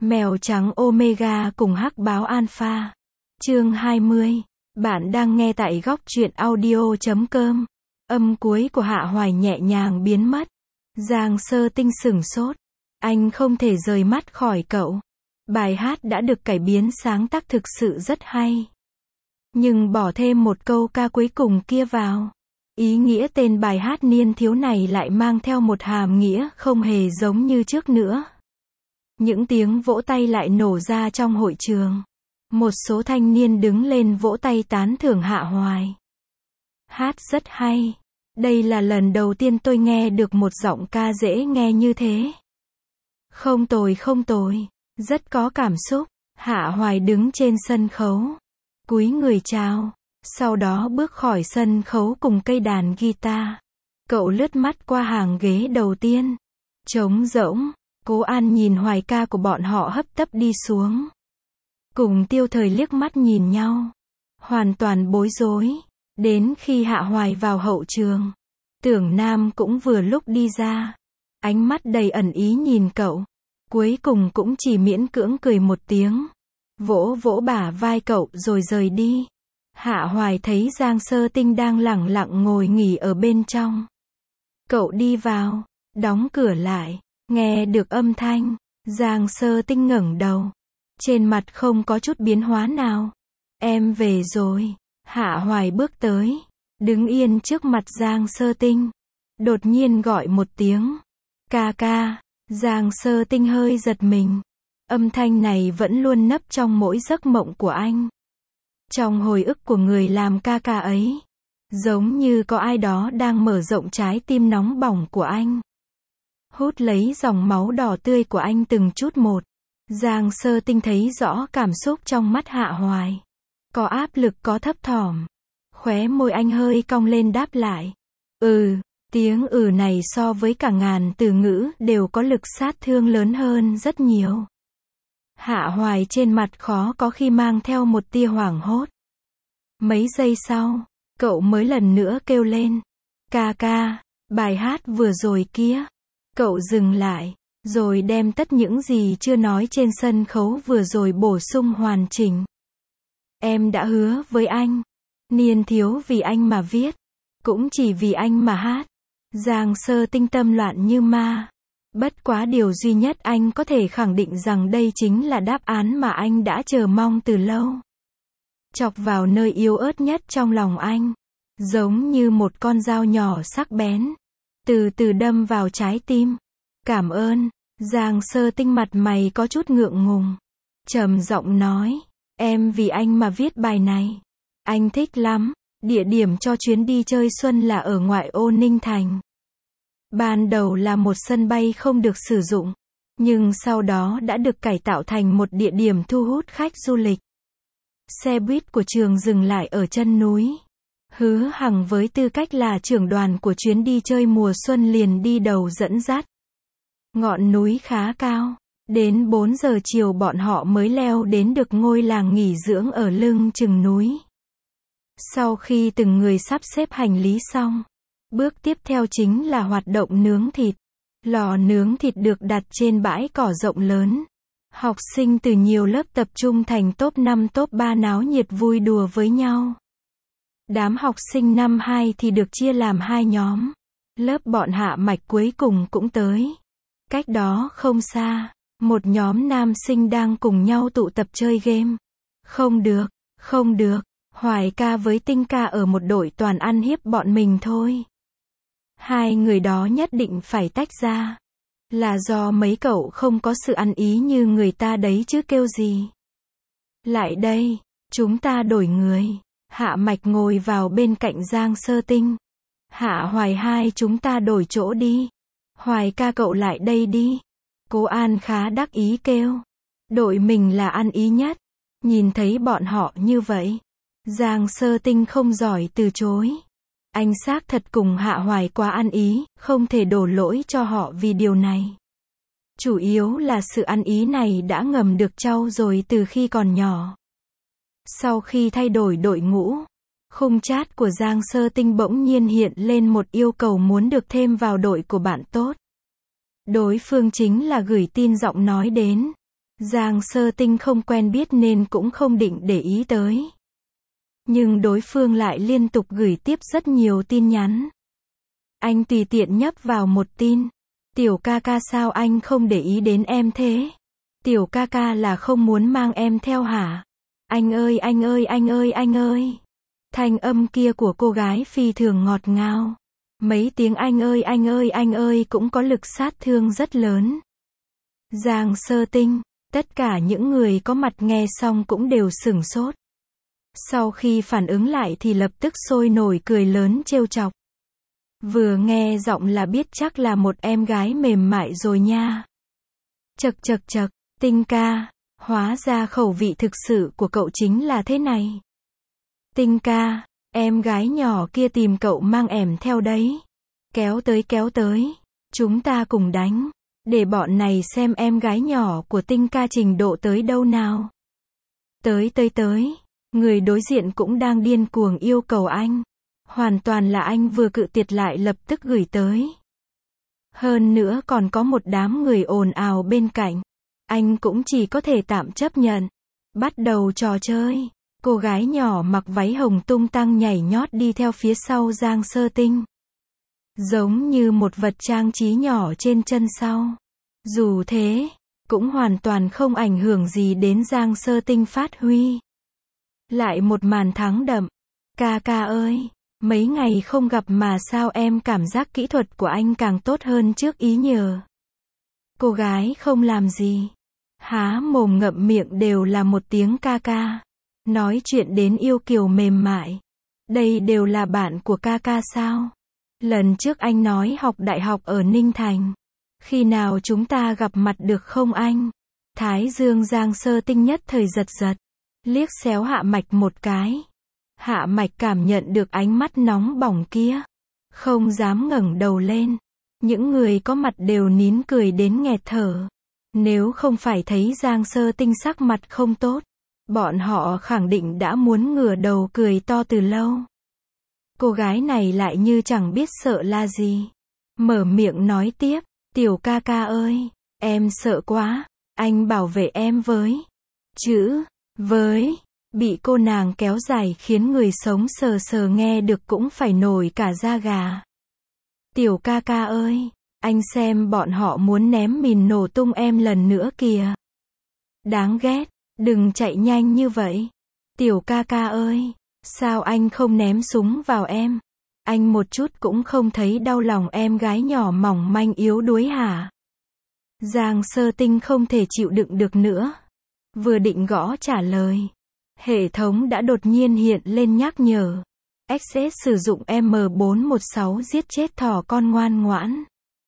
Mèo trắng Omega cùng hắc báo Alpha. Chương 20. Bạn đang nghe tại góc truyện audio.com. Âm cuối của Hạ Hoài nhẹ nhàng biến mất. Giang Sơ Tinh sửng sốt. Anh không thể rời mắt khỏi cậu. Bài hát đã được cải biến sáng tác thực sự rất hay. Nhưng bỏ thêm một câu ca cuối cùng kia vào. Ý nghĩa tên bài hát niên thiếu này lại mang theo một hàm nghĩa không hề giống như trước nữa. Những tiếng vỗ tay lại nổ ra trong hội trường. Một số thanh niên đứng lên vỗ tay tán thưởng Hạ Hoài. Hát rất hay. Đây là lần đầu tiên tôi nghe được một giọng ca dễ nghe như thế. Không tồi không tồi. Rất có cảm xúc. Hạ Hoài đứng trên sân khấu. Cúi người chào. Sau đó bước khỏi sân khấu cùng cây đàn guitar. Cậu lướt mắt qua hàng ghế đầu tiên. Trống rỗng. Cố An nhìn Hoài ca của bọn họ hấp tấp đi xuống. Cùng Tiêu Thời liếc mắt nhìn nhau. Hoàn toàn bối rối. Đến khi Hạ Hoài vào hậu trường. Tưởng Nam cũng vừa lúc đi ra. Ánh mắt đầy ẩn ý nhìn cậu. Cuối cùng cũng chỉ miễn cưỡng cười một tiếng. Vỗ vỗ bả vai cậu rồi rời đi. Hạ Hoài thấy Giang Sơ Tinh đang lẳng lặng ngồi nghỉ ở bên trong. Cậu đi vào, đóng cửa lại, nghe được âm thanh. Giang Sơ Tinh ngẩng đầu. Trên mặt không có chút biến hóa nào. Em về rồi. Hạ Hoài bước tới. Đứng yên trước mặt Giang Sơ Tinh. Đột nhiên gọi một tiếng. Ca ca. Giang Sơ Tinh hơi giật mình. Âm thanh này vẫn luôn nấp trong mỗi giấc mộng của anh. Trong hồi ức của người làm ca ca ấy. Giống như có ai đó đang mở rộng trái tim nóng bỏng của anh. Hút lấy dòng máu đỏ tươi của anh từng chút một. Giang Sơ Tinh thấy rõ cảm xúc trong mắt Hạ Hoài. Có áp lực có thấp thỏm. Khóe môi anh hơi cong lên đáp lại. Tiếng này so với cả ngàn từ ngữ đều có lực sát thương lớn hơn rất nhiều. Hạ Hoài trên mặt khó có khi mang theo một tia hoảng hốt. Mấy giây sau, cậu mới lần nữa kêu lên. Ca ca, bài hát vừa rồi kia. Cậu dừng lại, rồi đem tất những gì chưa nói trên sân khấu vừa rồi bổ sung hoàn chỉnh. Em đã hứa với anh. Niên thiếu vì anh mà viết. Cũng chỉ vì anh mà hát. Giang Sơ Tinh tâm loạn như ma. Bất quá điều duy nhất anh có thể khẳng định rằng đây chính là đáp án mà anh đã chờ mong từ lâu. Chọc vào nơi yếu ớt nhất trong lòng anh. Giống như một con dao nhỏ sắc bén. Từ từ đâm vào trái tim. Cảm ơn. Giang Sơ Tinh mặt mày có chút ngượng ngùng. Trầm giọng nói. Em vì anh mà viết bài này. Anh thích lắm. Địa điểm cho chuyến đi chơi xuân là ở ngoại ô Ninh Thành. Ban đầu là một sân bay không được sử dụng. Nhưng sau đó đã được cải tạo thành một địa điểm thu hút khách du lịch. Xe buýt của trường dừng lại ở chân núi. Hứa Hằng với tư cách là trưởng đoàn của chuyến đi chơi mùa xuân liền đi đầu dẫn dắt. Ngọn núi khá cao. Đến 4 giờ chiều bọn họ mới leo đến được ngôi làng nghỉ dưỡng ở lưng chừng núi. Sau khi từng người sắp xếp hành lý xong, bước tiếp theo chính là hoạt động nướng thịt. Lò nướng thịt được đặt trên bãi cỏ rộng lớn. Học sinh từ nhiều lớp tập trung thành top 5 top 3 náo nhiệt vui đùa với nhau. Đám học sinh năm 2 thì được chia làm 2 nhóm. Lớp bọn Hạ Mạch cuối cùng cũng tới. Cách đó không xa, một nhóm nam sinh đang cùng nhau tụ tập chơi game. Không được, Hoài ca với Tinh ca ở một đội toàn ăn hiếp bọn mình thôi. Hai người đó nhất định phải tách ra. Là do mấy cậu không có sự ăn ý như người ta đấy chứ kêu gì. Lại đây, chúng ta đổi người. Hạ Mạch ngồi vào bên cạnh Giang Sơ Tinh. Hạ Hoài hai chúng ta đổi chỗ đi. Hoài ca cậu lại đây đi. Cố An khá đắc ý kêu. Đội mình là ăn ý nhất. Nhìn thấy bọn họ như vậy. Giang Sơ Tinh không giỏi từ chối. Anh xác thật cùng Hạ Hoài quá ăn ý, không thể đổ lỗi cho họ vì điều này. Chủ yếu là sự ăn ý này đã ngầm được trau dồi từ khi còn nhỏ. Sau khi thay đổi đội ngũ, khung chat của Giang Sơ Tinh bỗng nhiên hiện lên một yêu cầu muốn được thêm vào đội của bạn tốt. Đối phương chính là gửi tin giọng nói đến. Giang Sơ Tinh không quen biết nên cũng không định để ý tới. Nhưng đối phương lại liên tục gửi tiếp rất nhiều tin nhắn. Anh tùy tiện nhấp vào một tin. Tiểu ca ca sao anh không để ý đến em thế? Tiểu ca ca là không muốn mang em theo hả? Anh ơi anh ơi anh ơi anh ơi. Thanh âm kia của cô gái phi thường ngọt ngào. Mấy tiếng anh ơi anh ơi anh ơi cũng có lực sát thương rất lớn. Giang Sơ Tinh, tất cả những người có mặt nghe xong cũng đều sửng sốt. Sau khi phản ứng lại thì lập tức sôi nổi cười lớn trêu chọc. Vừa nghe giọng là biết chắc là một em gái mềm mại rồi nha. Chậc chậc chậc, Tinh ca, hóa ra khẩu vị thực sự của cậu chính là thế này. Tinh ca, em gái nhỏ kia tìm cậu mang ẻm theo đấy. Kéo tới, chúng ta cùng đánh. Để bọn này xem em gái nhỏ của Tinh ca trình độ tới đâu nào. Tới, người đối diện cũng đang điên cuồng yêu cầu anh. Hoàn toàn là anh vừa cự tuyệt lại lập tức gửi tới. Hơn nữa còn có một đám người ồn ào bên cạnh. Anh cũng chỉ có thể tạm chấp nhận. Bắt đầu trò chơi. Cô gái nhỏ mặc váy hồng tung tăng nhảy nhót đi theo phía sau Giang Sơ Tinh. Giống như một vật trang trí nhỏ trên chân sau. Dù thế, cũng hoàn toàn không ảnh hưởng gì đến Giang Sơ Tinh phát huy. Lại một màn thắng đậm. Ca ca ơi, mấy ngày không gặp mà sao em cảm giác kỹ thuật của anh càng tốt hơn trước ý nhờ. Cô gái không làm gì. Há mồm ngậm miệng đều là một tiếng ca ca. Nói chuyện đến yêu kiều mềm mại. Đây đều là bạn của ca ca sao? Lần trước anh nói học đại học ở Ninh Thành. Khi nào chúng ta gặp mặt được không anh? Thái dương Giang Sơ Tinh nhất thời giật giật. Liếc xéo Hạ Mạch một cái. Hạ Mạch cảm nhận được ánh mắt nóng bỏng kia. Không dám ngẩng đầu lên. Những người có mặt đều nín cười đến nghẹt thở. Nếu không phải thấy Giang Sơ Tinh sắc mặt không tốt, bọn họ khẳng định đã muốn ngửa đầu cười to từ lâu. Cô gái này lại như chẳng biết sợ la gì. Mở miệng nói tiếp, tiểu ca ca ơi, em sợ quá, anh bảo vệ em với. Chữ, với, bị cô nàng kéo dài khiến người sống sờ sờ nghe được cũng phải nổi cả da gà. Tiểu ca ca ơi, anh xem bọn họ muốn ném mìn nổ tung em lần nữa kìa. Đáng ghét, đừng chạy nhanh như vậy. Tiểu ca ca ơi, sao anh không ném súng vào em? Anh một chút cũng không thấy đau lòng em gái nhỏ mỏng manh yếu đuối hả? Giang Sơ Tinh không thể chịu đựng được nữa. Vừa định gõ trả lời. Hệ thống đã đột nhiên hiện lên nhắc nhở. XS sử dụng M416 giết chết thỏ con ngoan ngoãn.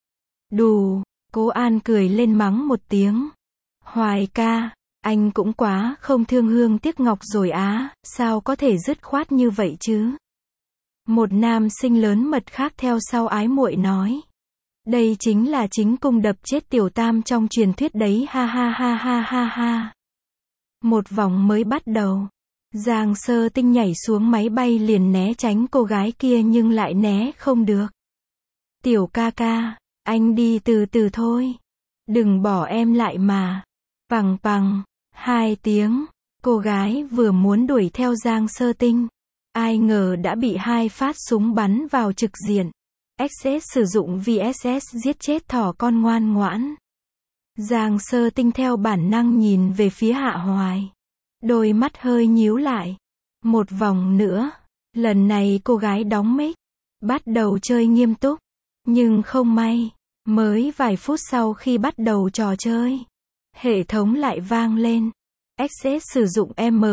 Đù, Cố An cười lên mắng một tiếng. Hoài ca, anh cũng quá không thương hương tiếc ngọc rồi á, sao có thể dứt khoát như vậy chứ? Một nam sinh lớn mật khác theo sau ái muội nói. Đây chính là chính cung đập chết tiểu tam trong truyền thuyết đấy ha ha ha ha ha ha. Một vòng mới bắt đầu. Giang Sơ Tinh nhảy xuống máy bay liền né tránh cô gái kia nhưng lại né không được. Tiểu ca ca, anh đi từ từ thôi. Đừng bỏ em lại mà. Pằng pằng, 2 tiếng. Cô gái vừa muốn đuổi theo Giang Sơ Tinh. Ai ngờ đã bị 2 phát súng bắn vào trực diện. XS sử dụng VSS giết chết thỏ con ngoan ngoãn. Giang Sơ Tinh theo bản năng nhìn về phía Hạ Hoài. Đôi mắt hơi nhíu lại. Một vòng nữa. Lần này cô gái đóng mic. Bắt đầu chơi nghiêm túc. Nhưng không may. Mới vài phút sau khi bắt đầu trò chơi. Hệ thống lại vang lên. XS sử dụng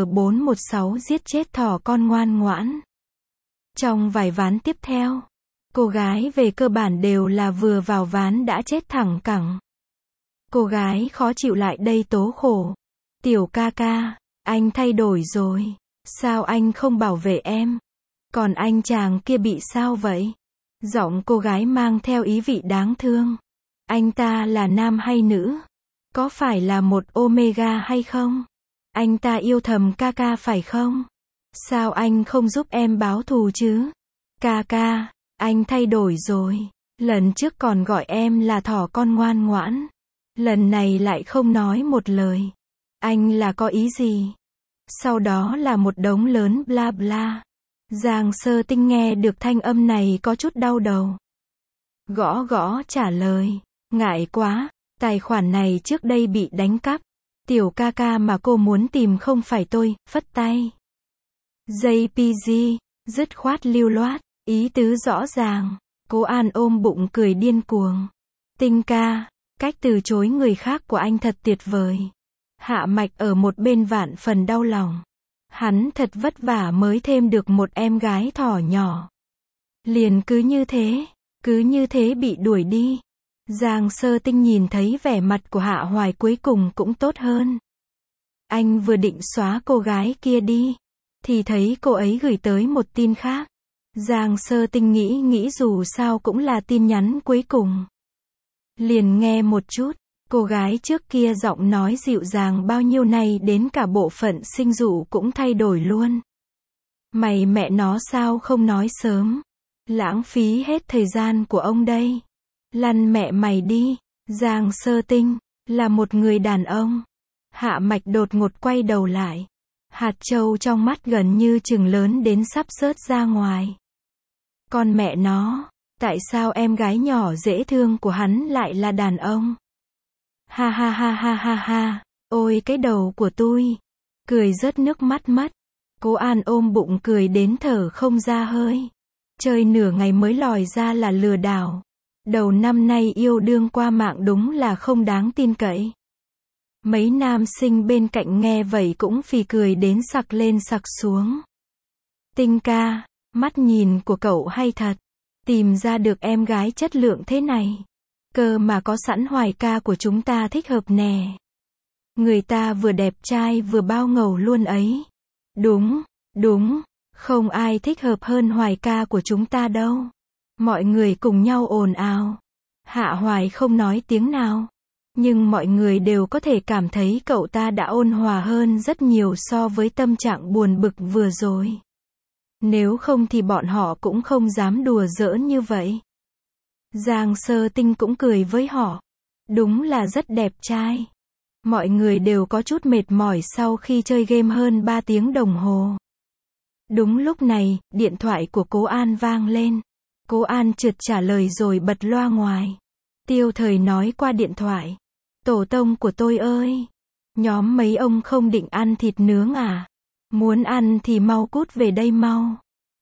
M416 giết chết thỏ con ngoan ngoãn. Trong vài ván tiếp theo. Cô gái về cơ bản đều là vừa vào ván đã chết thẳng cẳng. Cô gái khó chịu lại đây tố khổ. Tiểu ca ca, anh thay đổi rồi. Sao anh không bảo vệ em? Còn anh chàng kia bị sao vậy? Giọng cô gái mang theo ý vị đáng thương. Anh ta là nam hay nữ? Có phải là một Omega hay không? Anh ta yêu thầm ca ca phải không? Sao anh không giúp em báo thù chứ? Ca ca, anh thay đổi rồi. Lần trước còn gọi em là thỏ con ngoan ngoãn. Lần này lại không nói một lời. Anh là có ý gì? Sau đó là một đống lớn bla bla. Giang Sơ Tinh nghe được thanh âm này có chút đau đầu. Gõ gõ trả lời. Ngại quá, tài khoản này trước đây bị đánh cắp. Tiểu ca ca mà cô muốn tìm không phải tôi, phất tay. JPG, dứt khoát lưu loát, ý tứ rõ ràng. Cố An ôm bụng cười điên cuồng. Tinh ca, cách từ chối người khác của anh thật tuyệt vời. Hạ Mạch ở một bên vạn phần đau lòng. Hắn thật vất vả mới thêm được một em gái thỏ nhỏ. Liền cứ như thế bị đuổi đi. Giang Sơ Tinh nhìn thấy vẻ mặt của Hạ Hoài cuối cùng cũng tốt hơn. Anh vừa định xóa cô gái kia đi, thì thấy cô ấy gửi tới một tin khác. Giang Sơ Tinh nghĩ dù sao cũng là tin nhắn cuối cùng. Liền nghe một chút, cô gái trước kia giọng nói dịu dàng bao nhiêu này đến cả bộ phận sinh dụ cũng thay đổi luôn. Mày mẹ nó sao không nói sớm? Lãng phí hết thời gian của ông đây. Lăn mẹ mày đi. Giang Sơ Tinh là một người đàn ông. Hạ Mạch đột ngột quay đầu lại. Hạt châu trong mắt gần như chừng lớn đến sắp rớt ra ngoài. Con mẹ nó, tại sao em gái nhỏ dễ thương của hắn lại là đàn ông? Ha ha ha ha ha ha, ôi cái đầu của tôi. Cười rớt nước mắt mất. Cố An ôm bụng cười đến thở không ra hơi. Chơi nửa ngày mới lòi ra là lừa đảo. Đầu năm nay yêu đương qua mạng đúng là không đáng tin cậy. Mấy nam sinh bên cạnh nghe vậy cũng phì cười đến sặc lên sặc xuống. Tinh ca, mắt nhìn của cậu hay thật. Tìm ra được em gái chất lượng thế này. Cơ mà có sẵn Hoài ca của chúng ta thích hợp nè. Người ta vừa đẹp trai vừa bao ngầu luôn ấy. Đúng, không ai thích hợp hơn Hoài ca của chúng ta đâu. Mọi người cùng nhau ồn ào. Hạ Hoài không nói tiếng nào. Nhưng mọi người đều có thể cảm thấy cậu ta đã ôn hòa hơn rất nhiều so với tâm trạng buồn bực vừa rồi. Nếu không thì bọn họ cũng không dám đùa giỡn như vậy. Giang Sơ Tinh cũng cười với họ. Đúng là rất đẹp trai. Mọi người đều có chút mệt mỏi sau khi chơi game hơn 3 tiếng đồng hồ. Đúng lúc này, điện thoại của Cố An vang lên. Cố An trượt trả lời rồi bật loa ngoài. Tiêu Thời nói qua điện thoại. Tổ tông của tôi ơi! Nhóm mấy ông không định ăn thịt nướng à? Muốn ăn thì mau cút về đây mau.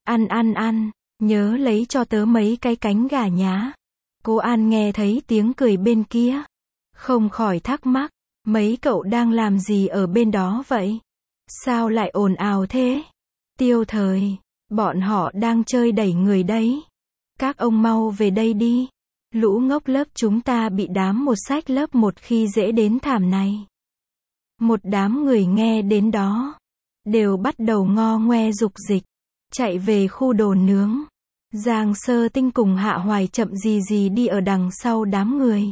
Ăn, nhớ lấy cho tớ mấy cái cánh gà nhá. Cố An nghe thấy tiếng cười bên kia. Không khỏi thắc mắc, mấy cậu đang làm gì ở bên đó vậy? Sao lại ồn ào thế? Tiêu Thời, bọn họ đang chơi đẩy người đấy. Các ông mau về đây đi. Lũ ngốc lớp chúng ta bị đám một sách lớp một khi dễ đến thảm này. Một đám người nghe đến đó, đều bắt đầu ngo ngoe dục dịch, chạy về khu đồ nướng. Giang Sơ Tinh cùng Hạ Hoài chậm gì đi ở đằng sau đám người.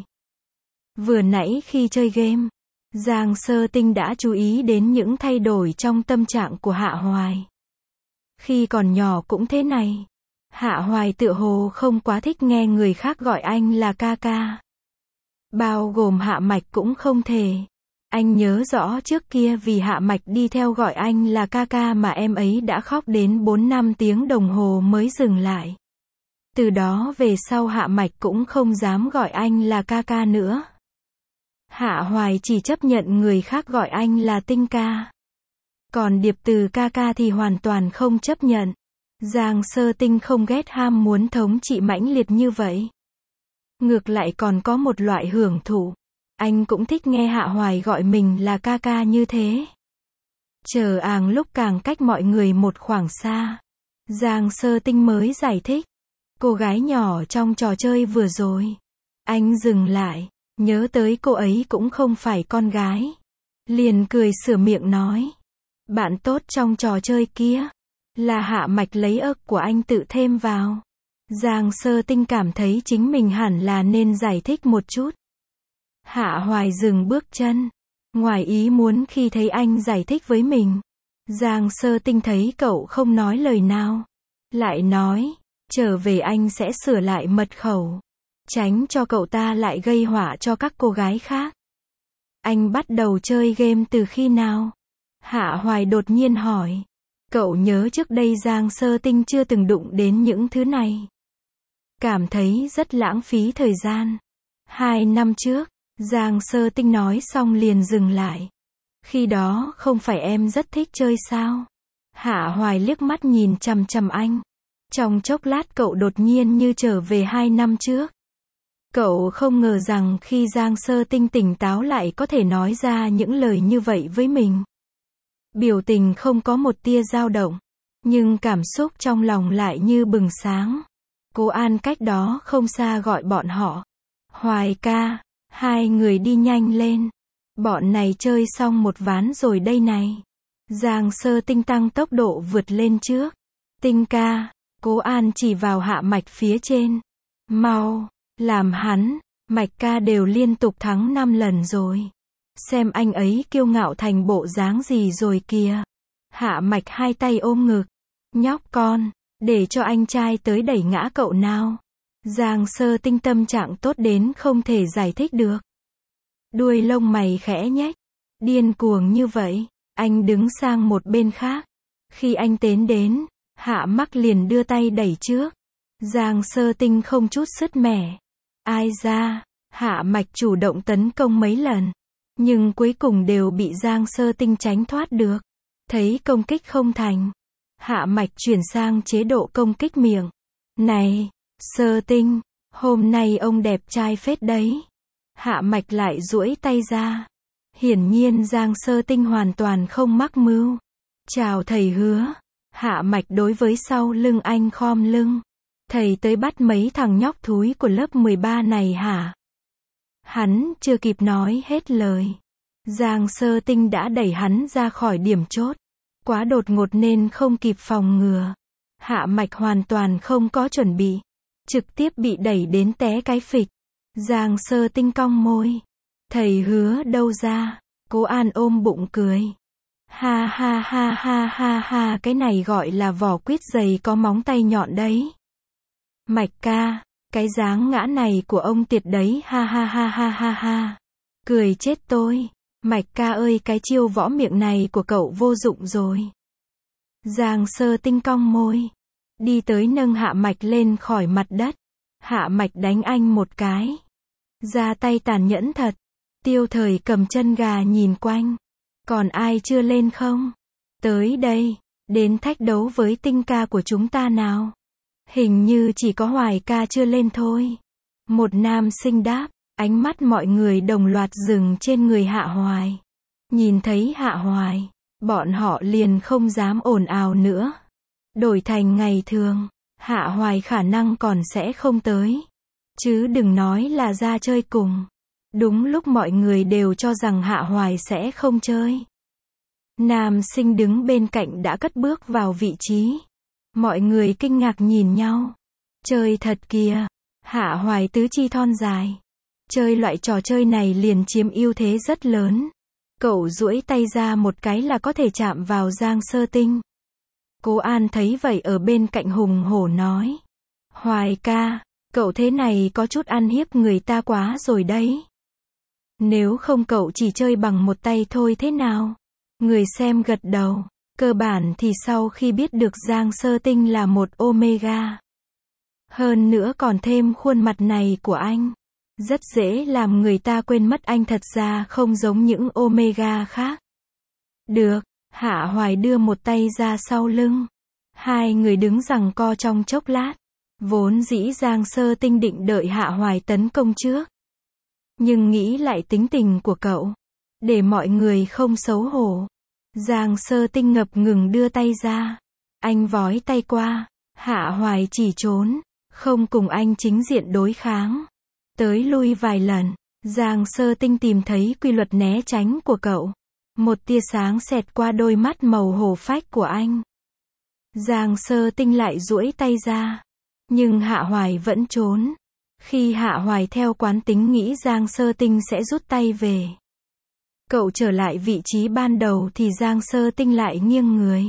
Vừa nãy khi chơi game, Giang Sơ Tinh đã chú ý đến những thay đổi trong tâm trạng của Hạ Hoài. Khi còn nhỏ cũng thế này. Hạ Hoài tựa hồ không quá thích nghe người khác gọi anh là ca ca. Bao gồm Hạ Mạch cũng không thể. Anh nhớ rõ trước kia vì Hạ Mạch đi theo gọi anh là ca ca mà em ấy đã khóc đến 4-5 tiếng đồng hồ mới dừng lại. Từ đó về sau Hạ Mạch cũng không dám gọi anh là ca ca nữa. Hạ Hoài chỉ chấp nhận người khác gọi anh là Tinh ca. Còn điệp từ ca ca thì hoàn toàn không chấp nhận. Giang Sơ Tinh không ghét ham muốn thống trị mãnh liệt như vậy. Ngược lại còn có một loại hưởng thụ. Anh cũng thích nghe Hạ Hoài gọi mình là ca ca như thế. Chờ àng lúc càng cách mọi người một khoảng xa. Giang Sơ Tinh mới giải thích. Cô gái nhỏ trong trò chơi vừa rồi. Anh dừng lại, nhớ tới cô ấy cũng không phải con gái. Liền cười sửa miệng nói. Bạn tốt trong trò chơi kia. Là Hạ Mạch lấy ức của anh tự thêm vào. Giang Sơ Tinh cảm thấy chính mình hẳn là nên giải thích một chút. Hạ Hoài dừng bước chân. Ngoài ý muốn khi thấy anh giải thích với mình. Giang Sơ Tinh thấy cậu không nói lời nào. Lại nói, trở về anh sẽ sửa lại mật khẩu. tránh cho cậu ta lại gây họa cho các cô gái khác. Anh bắt đầu chơi game từ khi nào? Hạ Hoài đột nhiên hỏi. Cậu nhớ trước đây Giang Sơ Tinh chưa từng đụng đến những thứ này. Cảm thấy rất lãng phí thời gian. 2 năm trước, Giang Sơ Tinh nói xong liền dừng lại. Khi đó không phải em rất thích chơi sao? Hạ Hoài liếc mắt nhìn chằm chằm anh. Trong chốc lát cậu đột nhiên như trở về 2 năm trước. Cậu không ngờ rằng khi Giang Sơ Tinh tỉnh táo lại có thể nói ra những lời như vậy với mình. Biểu tình không có một tia dao động, nhưng cảm xúc trong lòng lại như bừng sáng. Cô An cách đó không xa gọi bọn họ. Hoài ca, hai người đi nhanh lên. Bọn này chơi xong một ván rồi đây này. Giang Sơ Tinh tăng tốc độ vượt lên trước. Tinh ca, Cố An chỉ vào Hạ Mạch phía trên. Mau, làm hắn, Mạch ca đều liên tục thắng 5 lần rồi. Xem anh ấy kiêu ngạo thành bộ dáng gì rồi kìa. Hạ Mạch hai tay ôm ngực. Nhóc con, để cho anh trai tới đẩy ngã cậu nào. Giang Sơ Tinh tâm trạng tốt đến không thể giải thích được. Đuôi lông mày khẽ nhếch. Điên cuồng như vậy, anh đứng sang một bên khác. Khi anh tiến đến, Hạ Mắc liền đưa tay đẩy trước. Giang Sơ Tinh không chút sứt mẻ. Ai ra, Hạ Mạch chủ động tấn công mấy lần. Nhưng cuối cùng đều bị Giang Sơ Tinh tránh thoát được. Thấy công kích không thành. Hạ Mạch chuyển sang chế độ công kích miệng. Này, Sơ Tinh, hôm nay ông đẹp trai phết đấy. Hạ Mạch lại duỗi tay ra. Hiển nhiên Giang Sơ Tinh hoàn toàn không mắc mưu. Chào thầy Hứa. Hạ Mạch đối với sau lưng anh khom lưng. Thầy tới bắt mấy thằng nhóc thúi của lớp 13 này hả? Hắn chưa kịp nói hết lời. Giang Sơ Tinh đã đẩy hắn ra khỏi điểm chốt. Quá đột ngột nên không kịp phòng ngừa. Hạ Mạch hoàn toàn không có chuẩn bị. Trực tiếp bị đẩy đến té cái phịch. Giang Sơ Tinh cong môi. Thầy Hứa đâu ra? Cố An ôm bụng cười. Ha ha ha ha ha ha, cái này gọi là vỏ quýt dày có móng tay nhọn đấy. Mạch ca, cái dáng ngã này của ông tiệt đấy, ha ha ha ha ha ha. Cười chết tôi. Mạch ca ơi, cái chiêu võ miệng này của cậu vô dụng rồi. Giang Sơ Tinh cong môi. Đi tới nâng Hạ Mạch lên khỏi mặt đất. Hạ Mạch đánh anh một cái. Ra tay tàn nhẫn thật. Tiêu Thời cầm chân gà nhìn quanh. Còn ai chưa lên không? Tới đây, đến thách đấu với Tinh ca của chúng ta nào. Hình như chỉ có Hoài ca chưa lên thôi. Một nam sinh đáp. Ánh mắt mọi người đồng loạt dừng trên người Hạ Hoài. Nhìn thấy Hạ Hoài, bọn họ liền không dám ồn ào nữa. Đổi thành ngày thường, Hạ Hoài khả năng còn sẽ không tới. Chứ đừng nói là ra chơi cùng. Đúng lúc mọi người đều cho rằng Hạ Hoài sẽ không chơi. Nam sinh đứng bên cạnh đã cất bước vào vị trí. Mọi người kinh ngạc nhìn nhau. Chơi thật kìa. Hạ Hoài tứ chi thon dài. Chơi loại trò chơi này liền chiếm ưu thế rất lớn. Cậu duỗi tay ra một cái là có thể chạm vào Giang Sơ Tinh. Cố An thấy vậy ở bên cạnh hùng hổ nói. Hoài ca, cậu thế này có chút ăn hiếp người ta quá rồi đấy. Nếu không cậu chỉ chơi bằng một tay thôi thế nào? Người xem gật đầu. Cơ bản thì sau khi biết được Giang Sơ Tinh là một Omega. Hơn nữa còn thêm khuôn mặt này của anh. Rất dễ làm người ta quên mất anh thật ra không giống những Omega khác. Được, Hạ Hoài đưa một tay ra sau lưng. Hai người đứng giằng co trong chốc lát. Vốn dĩ Giang Sơ Tinh định đợi Hạ Hoài tấn công trước. Nhưng nghĩ lại tính tình của cậu. Để mọi người không xấu hổ. Giang Sơ Tinh ngập ngừng đưa tay ra. Anh vói tay qua. Hạ Hoài chỉ trốn. Không cùng anh chính diện đối kháng. Tới lui vài lần. Giang Sơ Tinh tìm thấy quy luật né tránh của cậu. Một tia sáng xẹt qua đôi mắt màu hổ phách của anh. Giang Sơ Tinh lại duỗi tay ra. Nhưng Hạ Hoài vẫn trốn. Khi Hạ Hoài theo quán tính nghĩ Giang Sơ Tinh sẽ rút tay về. Cậu trở lại vị trí ban đầu thì Giang Sơ Tinh lại nghiêng người.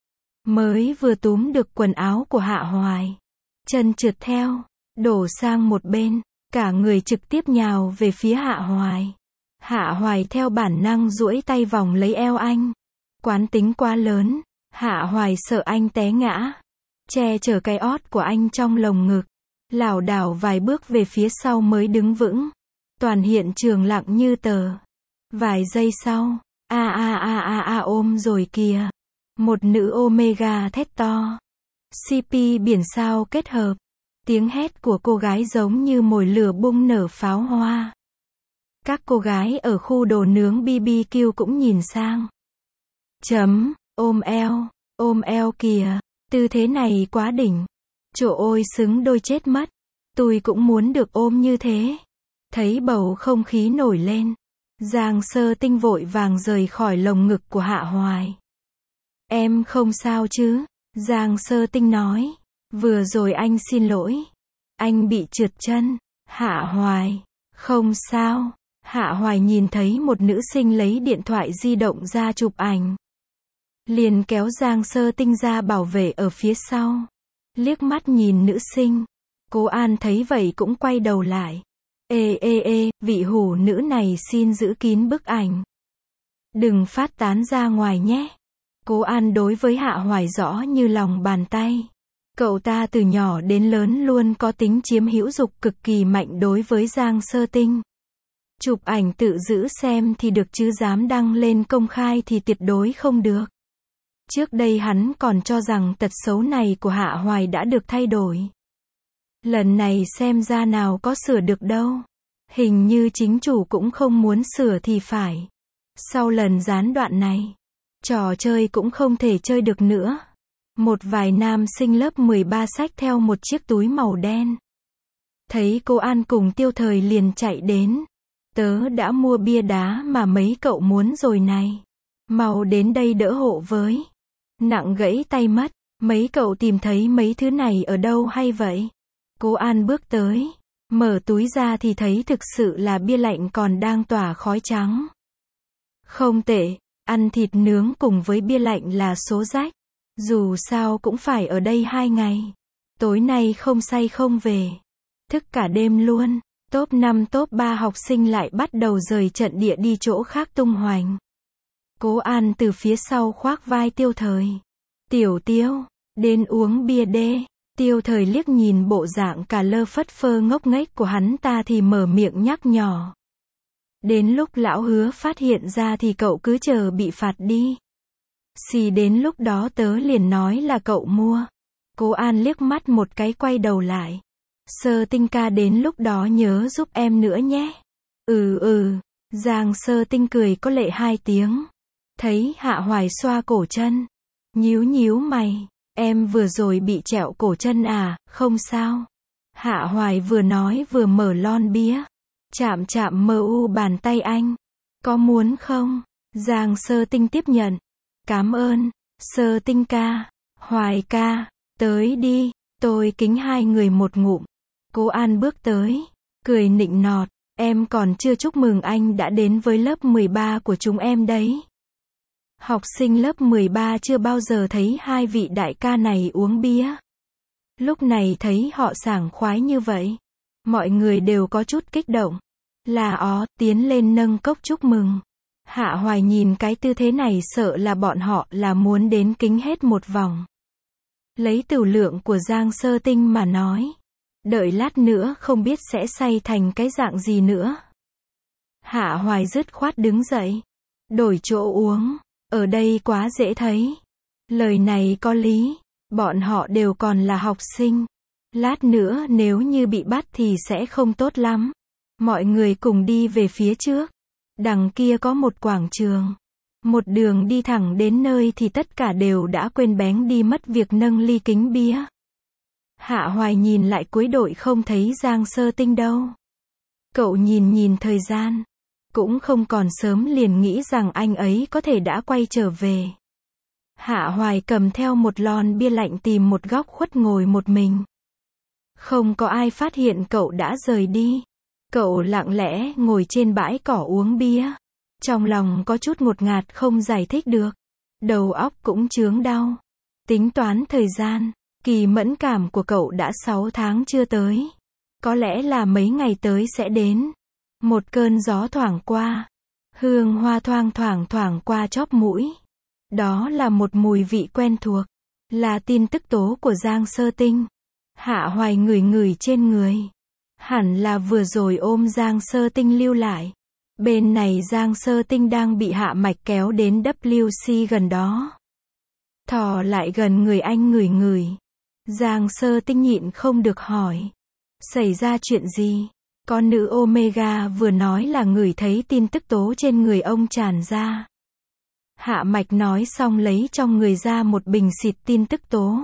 Mới vừa túm được quần áo của Hạ Hoài. Chân trượt theo, đổ sang một bên. cả người trực tiếp nhào về phía Hạ Hoài. Hạ Hoài theo bản năng duỗi tay vòng lấy eo anh. Quán tính quá lớn, Hạ Hoài sợ anh té ngã, che chở cái ót của anh trong lồng ngực, lảo đảo vài bước về phía sau mới đứng vững. Toàn hiện trường lặng như tờ. Vài giây sau, ôm rồi kìa. Một nữ Omega thét to. CP biển sao kết hợp. Tiếng hét của cô gái giống như mồi lửa bung nở pháo hoa. Các cô gái ở khu đồ nướng BBQ cũng nhìn sang. Ôm eo kìa. Tư thế này quá đỉnh. Trời ơi xứng đôi chết mất. Tôi cũng muốn được ôm như thế. Thấy bầu không khí nổi lên. Giang Sơ Tinh vội vàng rời khỏi lồng ngực của Hạ Hoài. Em không sao chứ? Giang Sơ Tinh nói. Vừa rồi anh xin lỗi. Anh bị trượt chân. Hạ Hoài. Không sao. Hạ Hoài nhìn thấy một nữ sinh lấy điện thoại di động ra chụp ảnh. Liền kéo Giang Sơ Tinh ra bảo vệ ở phía sau. Liếc mắt nhìn nữ sinh. Cô An thấy vậy cũng quay đầu lại. Vị hủ nữ này xin giữ kín bức ảnh. Đừng phát tán ra ngoài nhé. Cô An đối với Hạ Hoài rõ như lòng bàn tay. Cậu ta từ nhỏ đến lớn luôn có tính chiếm hữu dục cực kỳ mạnh đối với Giang Sơ Tinh. Chụp ảnh tự giữ xem thì được chứ dám đăng lên công khai thì tuyệt đối không được. Trước đây hắn còn cho rằng tật xấu này của Hạ Hoài đã được thay đổi. Lần này xem ra nào có sửa được đâu. Hình như chính chủ cũng không muốn sửa thì phải. Sau lần gián đoạn này, trò chơi cũng không thể chơi được nữa. Một vài nam sinh lớp 13 xách theo một chiếc túi màu đen. Thấy cô An cùng Tiêu Thời liền chạy đến. Tớ đã mua bia đá mà mấy cậu muốn rồi này. Mau đến đây đỡ hộ với. Nặng gãy tay mất. Mấy cậu tìm thấy mấy thứ này ở đâu hay vậy? Cô An bước tới. Mở túi ra thì thấy thực sự là bia lạnh còn đang tỏa khói trắng. Không tệ. Ăn thịt nướng cùng với bia lạnh là số rách. Dù sao cũng phải ở đây 2 ngày. Tối nay không say không về. Thức cả đêm luôn. Top 5 top 3 học sinh lại bắt đầu rời trận địa đi chỗ khác tung hoành. Cố An từ phía sau khoác vai Tiêu Thời. Tiểu Tiêu, đến uống bia đê. Tiêu Thời liếc nhìn bộ dạng cà lơ phất phơ ngốc nghếch của hắn ta thì mở miệng nhắc nhỏ. Đến lúc lão Hứa phát hiện ra thì cậu cứ chờ bị phạt đi. Xì đến lúc đó tớ liền nói là cậu mua. Cố An liếc mắt một cái quay đầu lại. Sơ Tinh ca đến lúc đó nhớ giúp em nữa nhé. Giang Sơ Tinh cười có lệ 2 tiếng. Thấy Hạ Hoài xoa cổ chân. Nhíu mày. Em vừa rồi bị trẹo cổ chân à, không sao. Hạ Hoài vừa nói vừa mở lon bia. Chạm bàn tay anh. Có muốn không? Giang Sơ Tinh tiếp nhận. Cảm ơn. Sơ Tinh ca. Hoài ca. Tới đi. Tôi kính 2 người một ngụm. Cố An bước tới. Cười nịnh nọt. Em còn chưa chúc mừng anh đã đến với lớp 13 của chúng em đấy. Học sinh lớp 13 chưa bao giờ thấy 2 vị đại ca này uống bia. Lúc này thấy họ sảng khoái như vậy. Mọi người đều có chút kích động. Tiến lên nâng cốc chúc mừng. Hạ Hoài nhìn cái tư thế này sợ là bọn họ là muốn đến kính hết một vòng. Lấy tửu lượng của Giang Sơ Tinh mà nói. Đợi lát nữa không biết sẽ say thành cái dạng gì nữa. Hạ Hoài dứt khoát đứng dậy. Đổi chỗ uống. Ở đây quá dễ thấy. Lời này có lý. Bọn họ đều còn là học sinh. Lát nữa nếu như bị bắt thì sẽ không tốt lắm. Mọi người cùng đi về phía trước. Đằng kia có một quảng trường. Một đường đi thẳng đến nơi thì tất cả đều đã quên bén đi mất việc nâng ly kính bia. Hạ Hoài nhìn lại cuối đội không thấy Giang Sơ Tinh đâu. Cậu nhìn thời gian. Cũng không còn sớm liền nghĩ rằng anh ấy có thể đã quay trở về. Hạ Hoài cầm theo một lon bia lạnh tìm một góc khuất ngồi một mình. Không có ai phát hiện cậu đã rời đi. Cậu lặng lẽ ngồi trên bãi cỏ uống bia. Trong lòng có chút ngột ngạt không giải thích được. Đầu óc cũng chướng đau. Tính toán thời gian. Kỳ mẫn cảm của cậu đã 6 tháng chưa tới. Có lẽ là mấy ngày tới sẽ đến. Một cơn gió thoảng qua. Hương hoa thoang thoảng qua chóp mũi. Đó là một mùi vị quen thuộc. Là tin tức tố của Giang Sơ Tinh. Hạ Hoài ngửi ngửi trên người. Hẳn là vừa rồi ôm Giang Sơ Tinh lưu lại. Bên này Giang Sơ Tinh đang bị Hạ Mạch kéo đến WC gần đó. Thò lại gần người anh ngửi ngửi. Giang Sơ Tinh nhịn không được hỏi. Xảy ra chuyện gì? Con nữ Omega vừa nói là ngửi thấy tin tức tố trên người ông tràn ra. Hạ Mạch nói xong lấy trong người ra một bình xịt tin tức tố.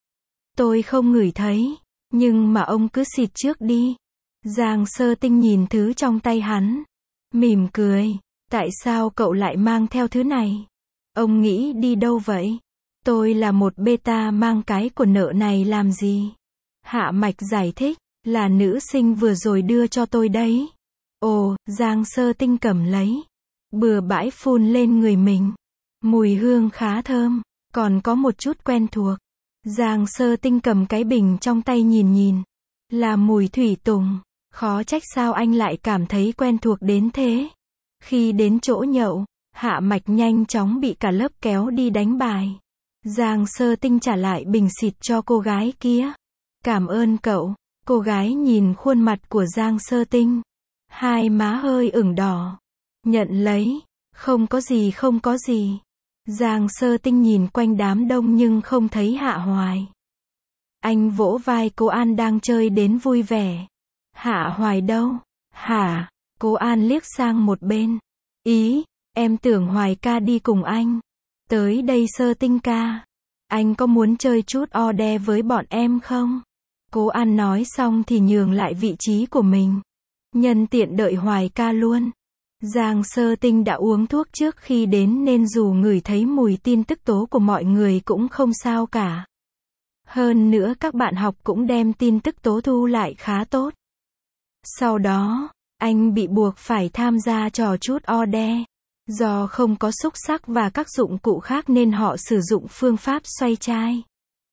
Tôi không ngửi thấy, nhưng mà ông cứ xịt trước đi. Giang Sơ Tinh nhìn thứ trong tay hắn. Mỉm cười. Tại sao cậu lại mang theo thứ này? Ông nghĩ đi đâu vậy? Tôi là một beta mang cái của nợ này làm gì? Hạ Mạch giải thích. Là nữ sinh vừa rồi đưa cho tôi đấy. Ồ, Giang Sơ Tinh cầm lấy. Bừa bãi phun lên người mình. Mùi hương khá thơm, còn có một chút quen thuộc. Giang Sơ Tinh cầm cái bình trong tay nhìn nhìn. Là mùi thủy tùng. Khó trách sao anh lại cảm thấy quen thuộc đến thế. Khi đến chỗ nhậu, Hạ Mạch nhanh chóng bị cả lớp kéo đi đánh bài. Giang Sơ Tinh trả lại bình xịt cho cô gái kia. Cảm ơn cậu. Cô gái nhìn khuôn mặt của Giang Sơ Tinh. Hai má hơi ửng đỏ. Nhận lấy. Không có gì không có gì. Giang Sơ Tinh nhìn quanh đám đông nhưng không thấy Hạ Hoài. Anh vỗ vai cô An đang chơi đến vui vẻ. Hạ Hoài đâu? Hả? Cô An liếc sang một bên. Ý, em tưởng Hoài ca đi cùng anh. Tới đây Sơ Tinh ca. Anh có muốn chơi chút ode với bọn em không? Cô An nói xong thì nhường lại vị trí của mình. Nhân tiện đợi Hoài ca luôn. Giang Sơ Tinh đã uống thuốc trước khi đến nên dù ngửi thấy mùi tin tức tố của mọi người cũng không sao cả. Hơn nữa các bạn học cũng đem tin tức tố thu lại khá tốt. Sau đó, anh bị buộc phải tham gia trò chút ode. Do không có xúc xắc và các dụng cụ khác nên họ sử dụng phương pháp xoay chai.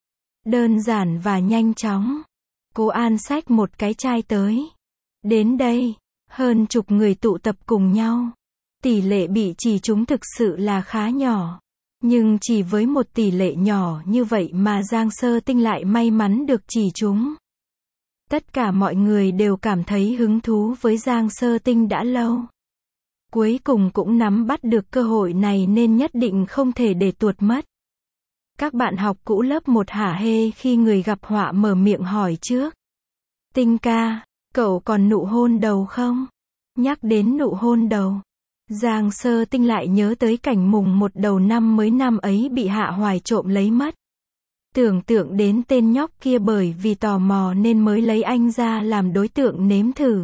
Đơn giản và nhanh chóng. Cô An xách một cái chai tới. Đến đây, hơn chục người tụ tập cùng nhau. Tỷ lệ bị chỉ trúng thực sự là khá nhỏ. Nhưng chỉ với một tỷ lệ nhỏ như vậy mà Giang Sơ Tinh lại may mắn được chỉ trúng. Tất cả mọi người đều cảm thấy hứng thú với Giang Sơ Tinh đã lâu. Cuối cùng cũng nắm bắt được cơ hội này nên nhất định không thể để tuột mất. Các bạn học cũ lớp 1 hả hê khi người gặp họa mở miệng hỏi trước. Tinh ca, cậu còn nụ hôn đầu không? Nhắc đến nụ hôn đầu. Giang Sơ Tinh lại nhớ tới cảnh mùng 1 đầu năm mới năm ấy bị Hạ Hoài trộm lấy mất. Tưởng tượng đến tên nhóc kia bởi vì tò mò nên mới lấy anh ra làm đối tượng nếm thử.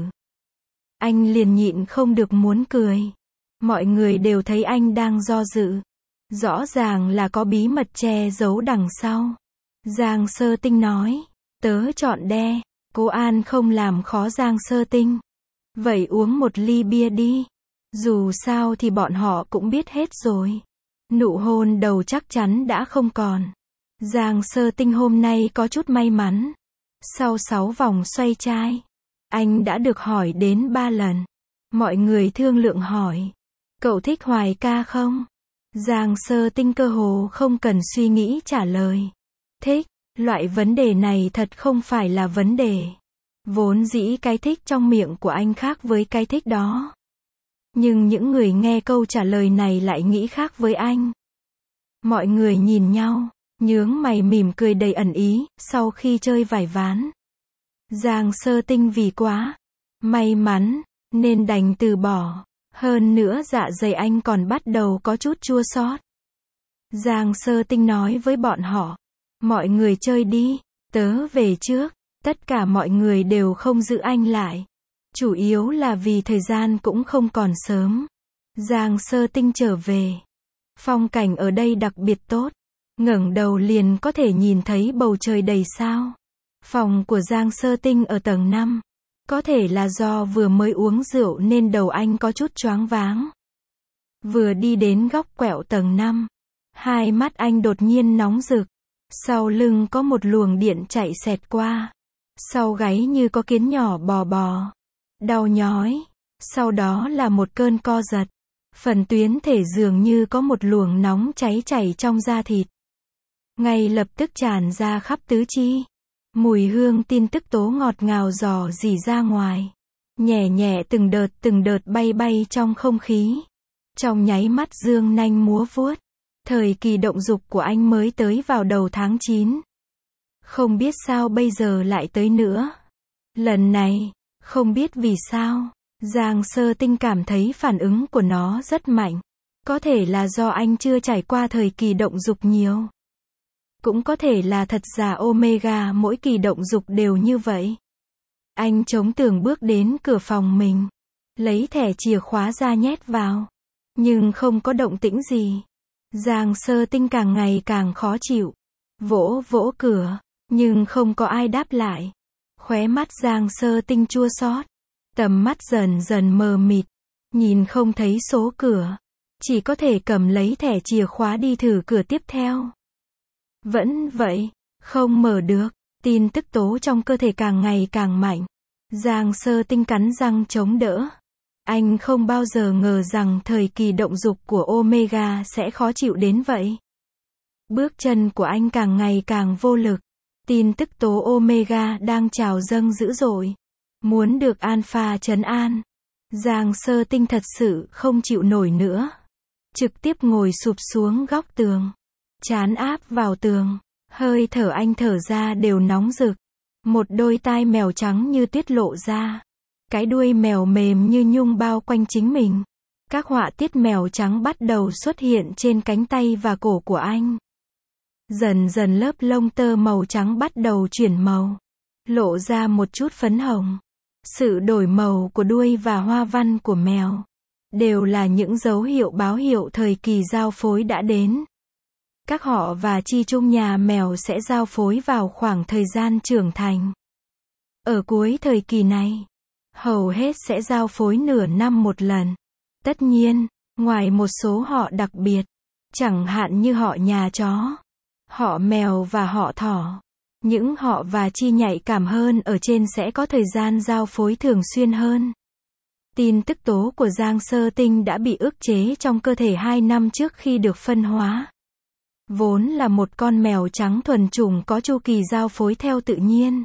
Anh liền nhịn không được muốn cười. Mọi người đều thấy anh đang do dự. Rõ ràng là có bí mật che giấu đằng sau. Giang Sơ Tinh nói, tớ chọn đe. Cô An không làm khó Giang Sơ Tinh. Vậy uống một ly bia đi. Dù sao thì bọn họ cũng biết hết rồi. Nụ hôn đầu chắc chắn đã không còn. Giang Sơ Tinh hôm nay có chút may mắn. Sau 6 vòng xoay chai, anh đã được hỏi đến 3 lần. Mọi người thương lượng hỏi, cậu thích Hoài ca không? Giang Sơ Tinh cơ hồ không cần suy nghĩ trả lời. Thích, loại vấn đề này thật không phải là vấn đề. Vốn dĩ cái thích trong miệng của anh khác với cái thích đó. Nhưng những người nghe câu trả lời này lại nghĩ khác với anh. Mọi người nhìn nhau, nhướng mày mỉm cười đầy ẩn ý, sau khi chơi vài ván. Giang Sơ Tinh vì quá may mắn, nên đành từ bỏ. Hơn nữa dạ dày anh còn bắt đầu có chút chua xót. Giang Sơ Tinh nói với bọn họ, mọi người chơi đi, tớ về trước. Tất cả mọi người đều không giữ anh lại. Chủ yếu là vì thời gian cũng không còn sớm. Giang Sơ Tinh trở về. Phong cảnh ở đây đặc biệt tốt. Ngẩng đầu liền có thể nhìn thấy bầu trời đầy sao. Phòng của Giang Sơ Tinh ở tầng 5. Có thể là do vừa mới uống rượu nên đầu anh có chút choáng váng. Vừa đi đến góc quẹo tầng 5, hai mắt anh đột nhiên nóng rực. Sau lưng có một luồng điện chạy xẹt qua. Sau gáy như có kiến nhỏ bò bò. Đau nhói. Sau đó là một cơn co giật. Phần tuyến thể dường như có một luồng nóng cháy chảy trong da thịt. Ngay lập tức tràn ra khắp tứ chi. Mùi hương tin tức tố ngọt ngào rò rỉ ra ngoài. Nhẹ nhẹ từng đợt bay bay trong không khí. Trong nháy mắt dương nanh múa vuốt. Thời kỳ động dục của anh mới tới vào đầu tháng 9. Không biết sao bây giờ lại tới nữa. Lần này, không biết vì sao, Giang Sơ Tinh cảm thấy phản ứng của nó rất mạnh. Có thể là do anh chưa trải qua thời kỳ động dục nhiều. Cũng có thể là thật ra Omega mỗi kỳ động dục đều như vậy. Anh chống tường bước đến cửa phòng mình. Lấy thẻ chìa khóa ra nhét vào. Nhưng không có động tĩnh gì. Giang Sơ Tinh càng ngày càng khó chịu. Vỗ vỗ cửa. Nhưng không có ai đáp lại. Khóe mắt Giang Sơ Tinh chua xót. Tầm mắt dần dần mờ mịt. Nhìn không thấy số cửa. Chỉ có thể cầm lấy thẻ chìa khóa đi thử cửa tiếp theo. Vẫn vậy. Không mở được. Tin tức tố trong cơ thể càng ngày càng mạnh. Giang Sơ Tinh cắn răng chống đỡ. Anh không bao giờ ngờ rằng thời kỳ động dục của Omega sẽ khó chịu đến vậy. Bước chân của anh càng ngày càng vô lực. Tin tức tố Omega đang trào dâng dữ dội. Muốn được Alpha trấn an. Giang Sơ Tinh thật sự không chịu nổi nữa. Trực tiếp ngồi sụp xuống góc tường. Trán áp vào tường. Hơi thở anh thở ra đều nóng rực. Một đôi tai mèo trắng như tuyết lộ ra. Cái đuôi mèo mềm như nhung bao quanh chính mình. Các họa tiết mèo trắng bắt đầu xuất hiện trên cánh tay và cổ của anh. Dần dần lớp lông tơ màu trắng bắt đầu chuyển màu. Lộ ra một chút phấn hồng. Sự đổi màu của đuôi và hoa văn của mèo. Đều là những dấu hiệu báo hiệu thời kỳ giao phối đã đến. Các họ và chi chung nhà mèo sẽ giao phối vào khoảng thời gian trưởng thành. Ở cuối thời kỳ này, hầu hết sẽ giao phối nửa năm một lần. Tất nhiên, ngoài một số họ đặc biệt, chẳng hạn như họ nhà chó, họ mèo và họ thỏ. Những họ và chi nhạy cảm hơn ở trên sẽ có thời gian giao phối thường xuyên hơn. Tin tức tố của Giang Sơ Tinh đã bị ức chế trong cơ thể 2 năm trước khi được phân hóa. Vốn là một con mèo trắng thuần chủng có chu kỳ giao phối theo tự nhiên.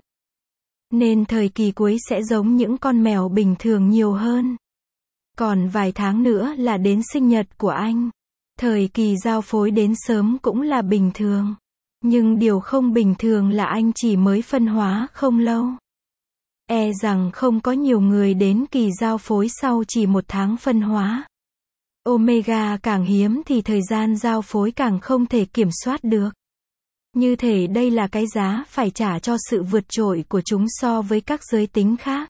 Nên thời kỳ cuối sẽ giống những con mèo bình thường nhiều hơn. Còn vài tháng nữa là đến sinh nhật của anh. Thời kỳ giao phối đến sớm cũng là bình thường. Nhưng điều không bình thường là anh chỉ mới phân hóa không lâu. E rằng không có nhiều người đến kỳ giao phối sau chỉ 1 tháng phân hóa. Omega càng hiếm thì thời gian giao phối càng không thể kiểm soát được. Như thể đây là cái giá phải trả cho sự vượt trội của chúng so với các giới tính khác.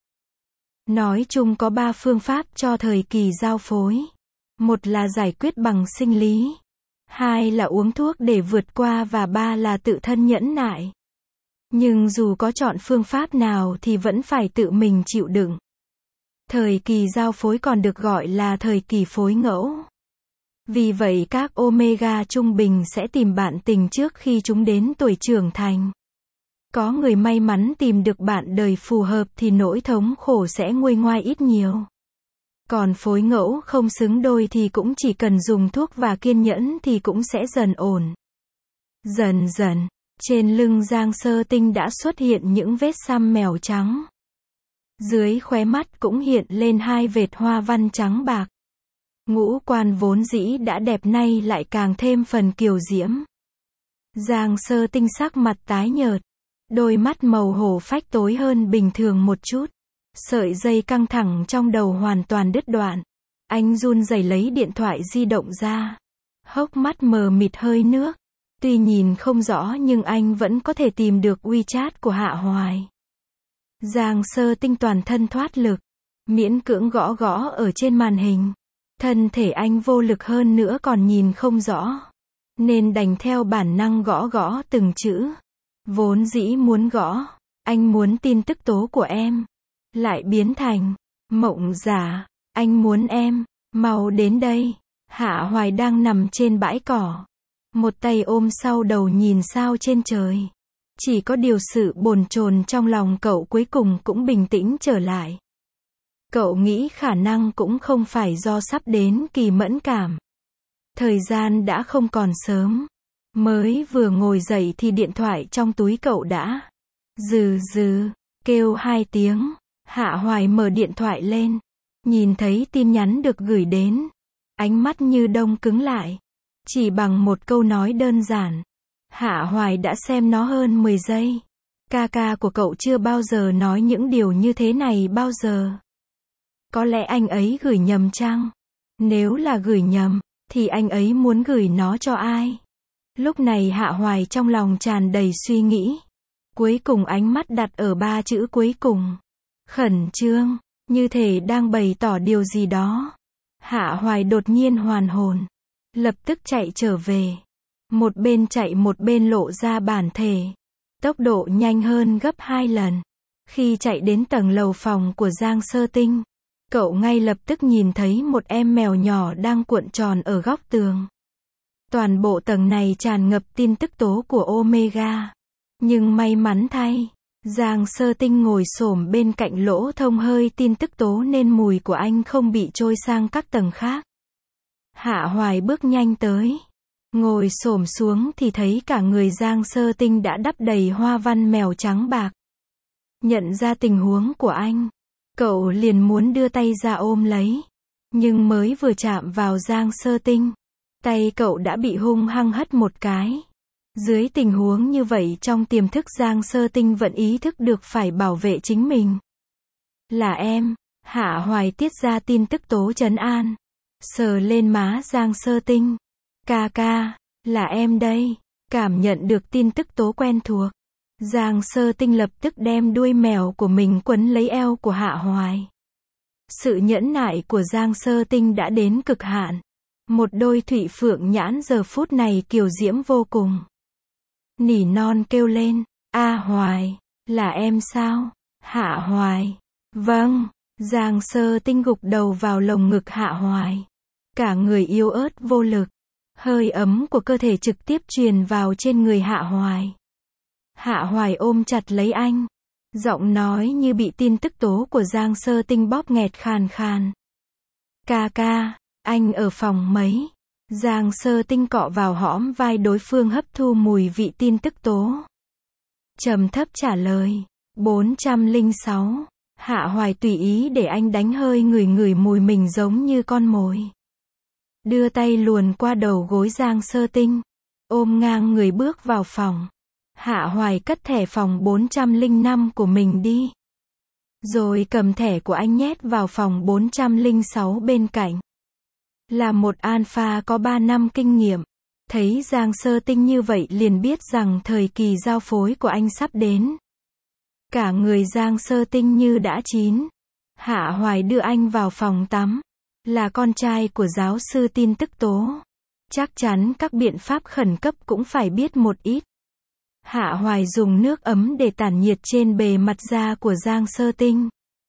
Nói chung có 3 phương pháp cho thời kỳ giao phối. 1 là giải quyết bằng sinh lý. 2 là uống thuốc để vượt qua và 3 là tự thân nhẫn nại. Nhưng dù có chọn phương pháp nào thì vẫn phải tự mình chịu đựng. Thời kỳ giao phối còn được gọi là thời kỳ phối ngẫu. Vì vậy các Omega trung bình sẽ tìm bạn tình trước khi chúng đến tuổi trưởng thành. Có người may mắn tìm được bạn đời phù hợp thì nỗi thống khổ sẽ nguôi ngoai ít nhiều. Còn phối ngẫu không xứng đôi thì cũng chỉ cần dùng thuốc và kiên nhẫn thì cũng sẽ dần ổn. Dần dần, trên lưng Giang Sơ Tinh đã xuất hiện những vết xăm mèo trắng. Dưới khóe mắt cũng hiện lên 2 vệt hoa văn trắng bạc. Ngũ quan vốn dĩ đã đẹp nay lại càng thêm phần kiều diễm. Giang Sơ Tinh sắc mặt tái nhợt. Đôi mắt màu hổ phách tối hơn bình thường một chút. Sợi dây căng thẳng trong đầu hoàn toàn đứt đoạn. Anh run rẩy lấy điện thoại di động ra. Hốc mắt mờ mịt hơi nước. Tuy nhìn không rõ nhưng anh vẫn có thể tìm được WeChat của Hạ Hoài. Giang Sơ Tinh toàn thân thoát lực. Miễn cưỡng gõ gõ ở trên màn hình. Thân thể anh vô lực hơn nữa còn nhìn không rõ. Nên đành theo bản năng gõ gõ từng chữ. Vốn dĩ muốn gõ. Anh muốn tin tức tố của em. Lại biến thành mộng giả. Anh muốn em mau đến đây. Hạ Hoài đang nằm trên bãi cỏ. Một tay ôm sau đầu nhìn sao trên trời. Chỉ có điều sự bồn chồn trong lòng cậu cuối cùng cũng bình tĩnh trở lại. Cậu nghĩ khả năng cũng không phải do sắp đến kỳ mẫn cảm. Thời gian đã không còn sớm. Mới vừa ngồi dậy thì điện thoại trong túi cậu đã rừ rừ, kêu 2 tiếng. Hạ Hoài mở điện thoại lên. Nhìn thấy tin nhắn được gửi đến. Ánh mắt như đông cứng lại. Chỉ bằng một câu nói đơn giản. Hạ Hoài đã xem nó hơn 10 giây. Ca ca của cậu chưa bao giờ nói những điều như thế này bao giờ. Có lẽ anh ấy gửi nhầm chăng? Nếu là gửi nhầm, thì anh ấy muốn gửi nó cho ai? Lúc này Hạ Hoài trong lòng tràn đầy suy nghĩ. Cuối cùng ánh mắt đặt ở 3 chữ cuối cùng. Khẩn trương, như thể đang bày tỏ điều gì đó. Hạ Hoài đột nhiên hoàn hồn. Lập tức chạy trở về. Một bên chạy một bên lộ ra bản thể. Tốc độ nhanh hơn gấp 2 lần. Khi chạy đến tầng lầu phòng của Giang Sơ Tinh, cậu ngay lập tức nhìn thấy một em mèo nhỏ đang cuộn tròn ở góc tường. Toàn bộ tầng này tràn ngập tin tức tố của Omega. Nhưng may mắn thay, Giang Sơ Tinh ngồi xổm bên cạnh lỗ thông hơi tin tức tố nên mùi của anh không bị trôi sang các tầng khác. Hạ Hoài bước nhanh tới. Ngồi xổm xuống thì thấy cả người Giang Sơ Tinh đã đắp đầy hoa văn mèo trắng bạc. Nhận ra tình huống của anh, cậu liền muốn đưa tay ra ôm lấy. Nhưng mới vừa chạm vào Giang Sơ Tinh, tay cậu đã bị hung hăng hất một cái. Dưới tình huống như vậy trong tiềm thức Giang Sơ Tinh vẫn ý thức được phải bảo vệ chính mình. Là em. Hạ Hoài tiết ra tin tức tố trấn an. Sờ lên má Giang Sơ Tinh. Ca ca, là em đây. Cảm nhận được tin tức tố quen thuộc. Giang Sơ Tinh lập tức đem đuôi mèo của mình quấn lấy eo của Hạ Hoài. Sự nhẫn nại của Giang Sơ Tinh đã đến cực hạn. Một đôi thụy phượng nhãn giờ phút này kiều diễm vô cùng. Nỉ non kêu lên, A Hoài, là em sao? Hạ Hoài, vâng. Giang Sơ Tinh gục đầu vào lồng ngực Hạ Hoài. Cả người yếu ớt vô lực. Hơi ấm của cơ thể trực tiếp truyền vào trên người Hạ Hoài. Hạ Hoài ôm chặt lấy anh. Giọng nói như bị tin tức tố của Giang Sơ Tinh bóp nghẹt khàn khàn. Ca ca, anh ở phòng mấy? Giang Sơ Tinh cọ vào hõm vai đối phương hấp thu mùi vị tin tức tố. Trầm thấp trả lời. 406. Hạ Hoài tùy ý để anh đánh hơi ngửi mùi mình giống như con mồi. Đưa tay luồn qua đầu gối Giang Sơ Tinh. Ôm ngang người bước vào phòng. Hạ Hoài cất thẻ phòng 405 của mình đi. Rồi cầm thẻ của anh nhét vào phòng 406 bên cạnh. Là một alpha có 3 năm kinh nghiệm. Thấy Giang Sơ Tinh như vậy liền biết rằng thời kỳ giao phối của anh sắp đến. Cả người Giang Sơ Tinh như đã chín. Hạ Hoài đưa anh vào phòng tắm. Là con trai của giáo sư tin tức tố. Chắc chắn các biện pháp khẩn cấp cũng phải biết một ít. Hạ Hoài dùng nước ấm để tản nhiệt trên bề mặt da của Giang Sơ Tinh.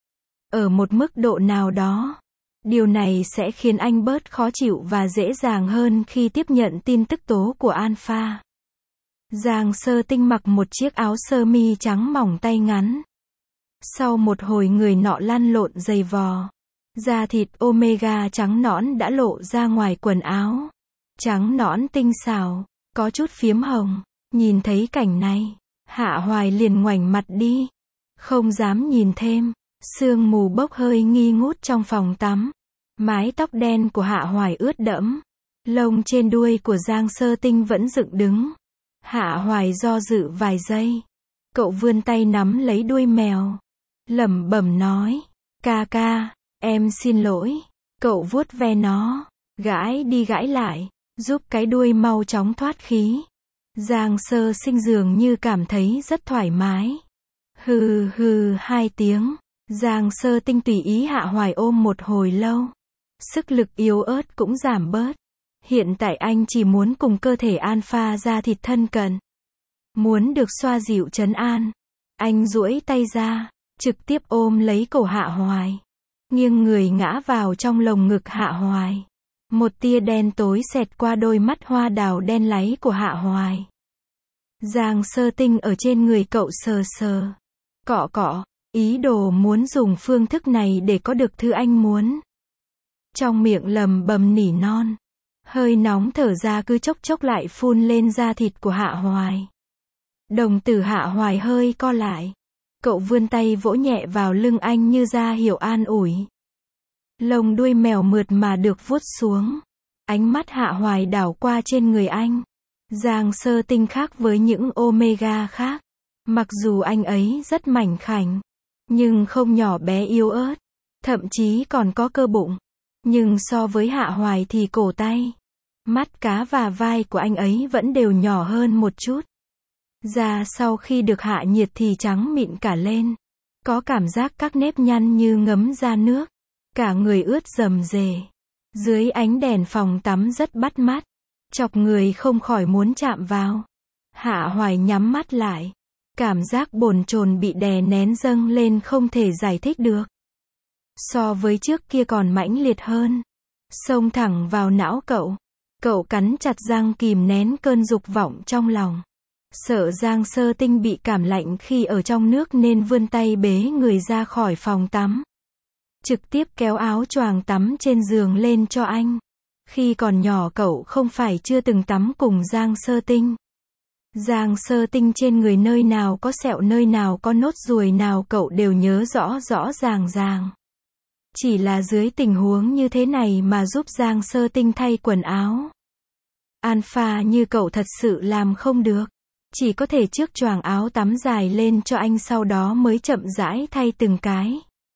Ở một mức độ nào đó, điều này sẽ khiến anh bớt khó chịu và dễ dàng hơn khi tiếp nhận tin tức tố của alpha. Giang Sơ Tinh mặc một chiếc áo sơ mi trắng mỏng tay ngắn. Sau một hồi người nọ lăn lộn giày vò, da thịt Omega trắng nõn đã lộ ra ngoài quần áo. Trắng nõn tinh xảo, có chút phiếm hồng. Nhìn thấy cảnh này, Hạ Hoài liền ngoảnh mặt đi. Không dám nhìn thêm. Sương mù bốc hơi nghi ngút trong phòng tắm. Mái tóc đen của Hạ Hoài ướt đẫm. Lông trên đuôi của Giang Sơ Tinh vẫn dựng đứng. Hạ Hoài do dự vài giây. Cậu vươn tay nắm lấy đuôi mèo. Lẩm bẩm nói. Ca ca, em xin lỗi. Cậu vuốt ve nó. Gãi đi gãi lại. Giúp cái đuôi mau chóng thoát khí. Giang Sơ Sinh dường như cảm thấy rất thoải mái. Hừ hừ 2 tiếng. Giang Sơ Tinh tùy ý Hạ Hoài ôm một hồi lâu. Sức lực yếu ớt cũng giảm bớt. Hiện tại anh chỉ muốn cùng cơ thể alpha da thịt thân cận. Muốn được xoa dịu trấn an. Anh duỗi tay ra, trực tiếp ôm lấy cổ Hạ Hoài. Nghiêng người ngã vào trong lồng ngực Hạ Hoài. Một tia đen tối xẹt qua đôi mắt hoa đào đen láy của Hạ Hoài. Giang Sơ Tinh ở trên người cậu sờ sờ, cọ cọ, ý đồ muốn dùng phương thức này để có được thứ anh muốn. Trong miệng lầm bầm nỉ non. Hơi nóng thở ra cứ chốc chốc lại phun lên da thịt của Hạ Hoài. Đồng tử Hạ Hoài hơi co lại. Cậu vươn tay vỗ nhẹ vào lưng anh như ra hiệu an ủi. Lông đuôi mèo mượt mà được vuốt xuống. Ánh mắt Hạ Hoài đảo qua trên người anh. Giang Sơ Tinh khác với những Omega khác. Mặc dù anh ấy rất mảnh khảnh, nhưng không nhỏ bé yếu ớt, thậm chí còn có cơ bụng. Nhưng so với Hạ Hoài thì cổ tay, mắt cá và vai của anh ấy vẫn đều nhỏ hơn một chút. Da sau khi được hạ nhiệt thì trắng mịn cả lên. Có cảm giác các nếp nhăn như ngấm ra nước. Cả người ướt rầm rề. Dưới ánh đèn phòng tắm rất bắt mắt. Chọc người không khỏi muốn chạm vào. Hạ Hoài nhắm mắt lại. Cảm giác bồn chồn bị đè nén dâng lên không thể giải thích được. So với trước kia còn mãnh liệt hơn. Xông thẳng vào não cậu. Cậu cắn chặt răng kìm nén cơn dục vọng trong lòng. Sợ Giang Sơ Tinh bị cảm lạnh khi ở trong nước nên vươn tay bế người ra khỏi phòng tắm. Trực tiếp kéo áo choàng tắm trên giường lên cho anh. Khi còn nhỏ cậu không phải chưa từng tắm cùng Giang Sơ Tinh. Giang Sơ Tinh trên người nơi nào có sẹo nơi nào có nốt ruồi nào cậu đều nhớ rõ rõ ràng ràng. Chỉ là dưới tình huống như thế này mà giúp Giang Sơ Tinh thay quần áo. Alpha như cậu thật sự làm không được. Chỉ có thể trước choàng áo tắm dài lên cho anh sau đó mới chậm rãi thay từng cái.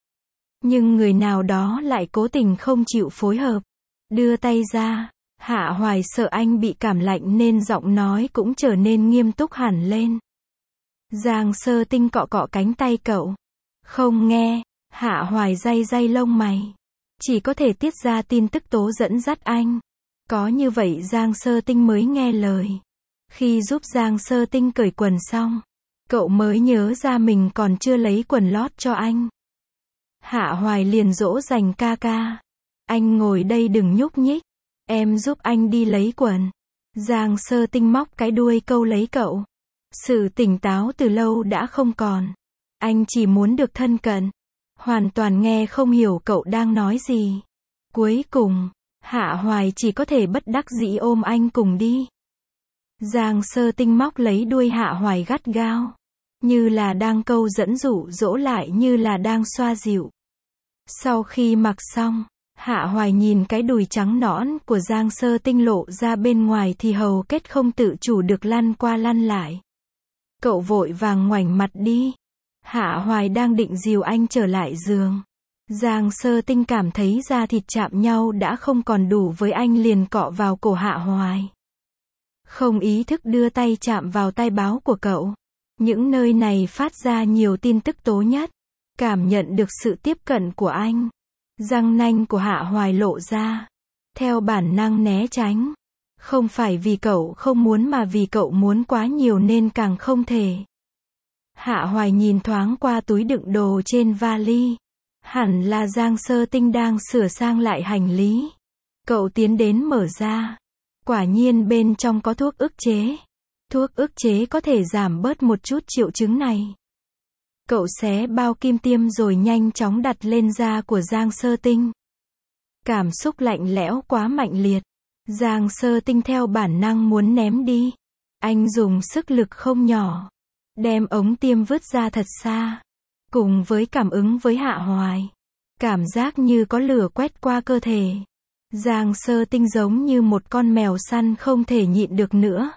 Nhưng người nào đó lại cố tình không chịu phối hợp. Đưa tay ra. Hạ Hoài sợ anh bị cảm lạnh nên giọng nói cũng trở nên nghiêm túc hẳn lên. Giang Sơ Tinh cọ cọ cánh tay cậu. Không nghe. Hạ Hoài day day lông mày. Chỉ có thể tiết ra tin tức tố dẫn dắt anh. Có như vậy Giang Sơ Tinh mới nghe lời. Khi giúp Giang Sơ Tinh cởi quần xong, cậu mới nhớ ra mình còn chưa lấy quần lót cho anh. Hạ Hoài liền dỗ dành ca ca. Anh ngồi đây đừng nhúc nhích. Em giúp anh đi lấy quần. Giang Sơ Tinh móc cái đuôi câu lấy cậu. Sự tỉnh táo từ lâu đã không còn. Anh chỉ muốn được thân cận. Hoàn toàn nghe không hiểu cậu đang nói gì. Cuối cùng, Hạ Hoài chỉ có thể bất đắc dĩ ôm anh cùng đi. Giang Sơ Tinh móc lấy đuôi Hạ Hoài gắt gao. Như là đang câu dẫn dụ dỗ lại như là đang xoa dịu. Sau khi mặc xong, Hạ Hoài nhìn cái đùi trắng nõn của Giang Sơ Tinh lộ ra bên ngoài thì hầu kết không tự chủ được lăn qua lăn lại. Cậu vội vàng ngoảnh mặt đi. Hạ Hoài đang định dìu anh trở lại giường. Giang Sơ Tinh cảm thấy da thịt chạm nhau đã không còn đủ với anh liền cọ vào cổ Hạ Hoài. Không ý thức đưa tay chạm vào tai báo của cậu. Những nơi này phát ra nhiều tin tức tố nhất. Cảm nhận được sự tiếp cận của anh. Răng nanh của Hạ Hoài lộ ra. Theo bản năng né tránh. Không phải vì cậu không muốn mà vì cậu muốn quá nhiều nên càng không thể. Hạ Hoài nhìn thoáng qua túi đựng đồ trên vali. Hẳn là Giang Sơ Tinh đang sửa sang lại hành lý. Cậu tiến đến mở ra. Quả nhiên bên trong có thuốc ức chế. Thuốc ức chế có thể giảm bớt một chút triệu chứng này. Cậu xé bao kim tiêm rồi nhanh chóng đặt lên da của Giang Sơ Tinh. Cảm xúc lạnh lẽo quá mạnh liệt. Giang Sơ Tinh theo bản năng muốn ném đi. Anh dùng sức lực không nhỏ. Đem ống tiêm vứt ra thật xa. Cùng với cảm ứng với Hạ Hoài. Cảm giác như có lửa quét qua cơ thể. Giang Sơ Tinh giống như một con mèo săn không thể nhịn được nữa.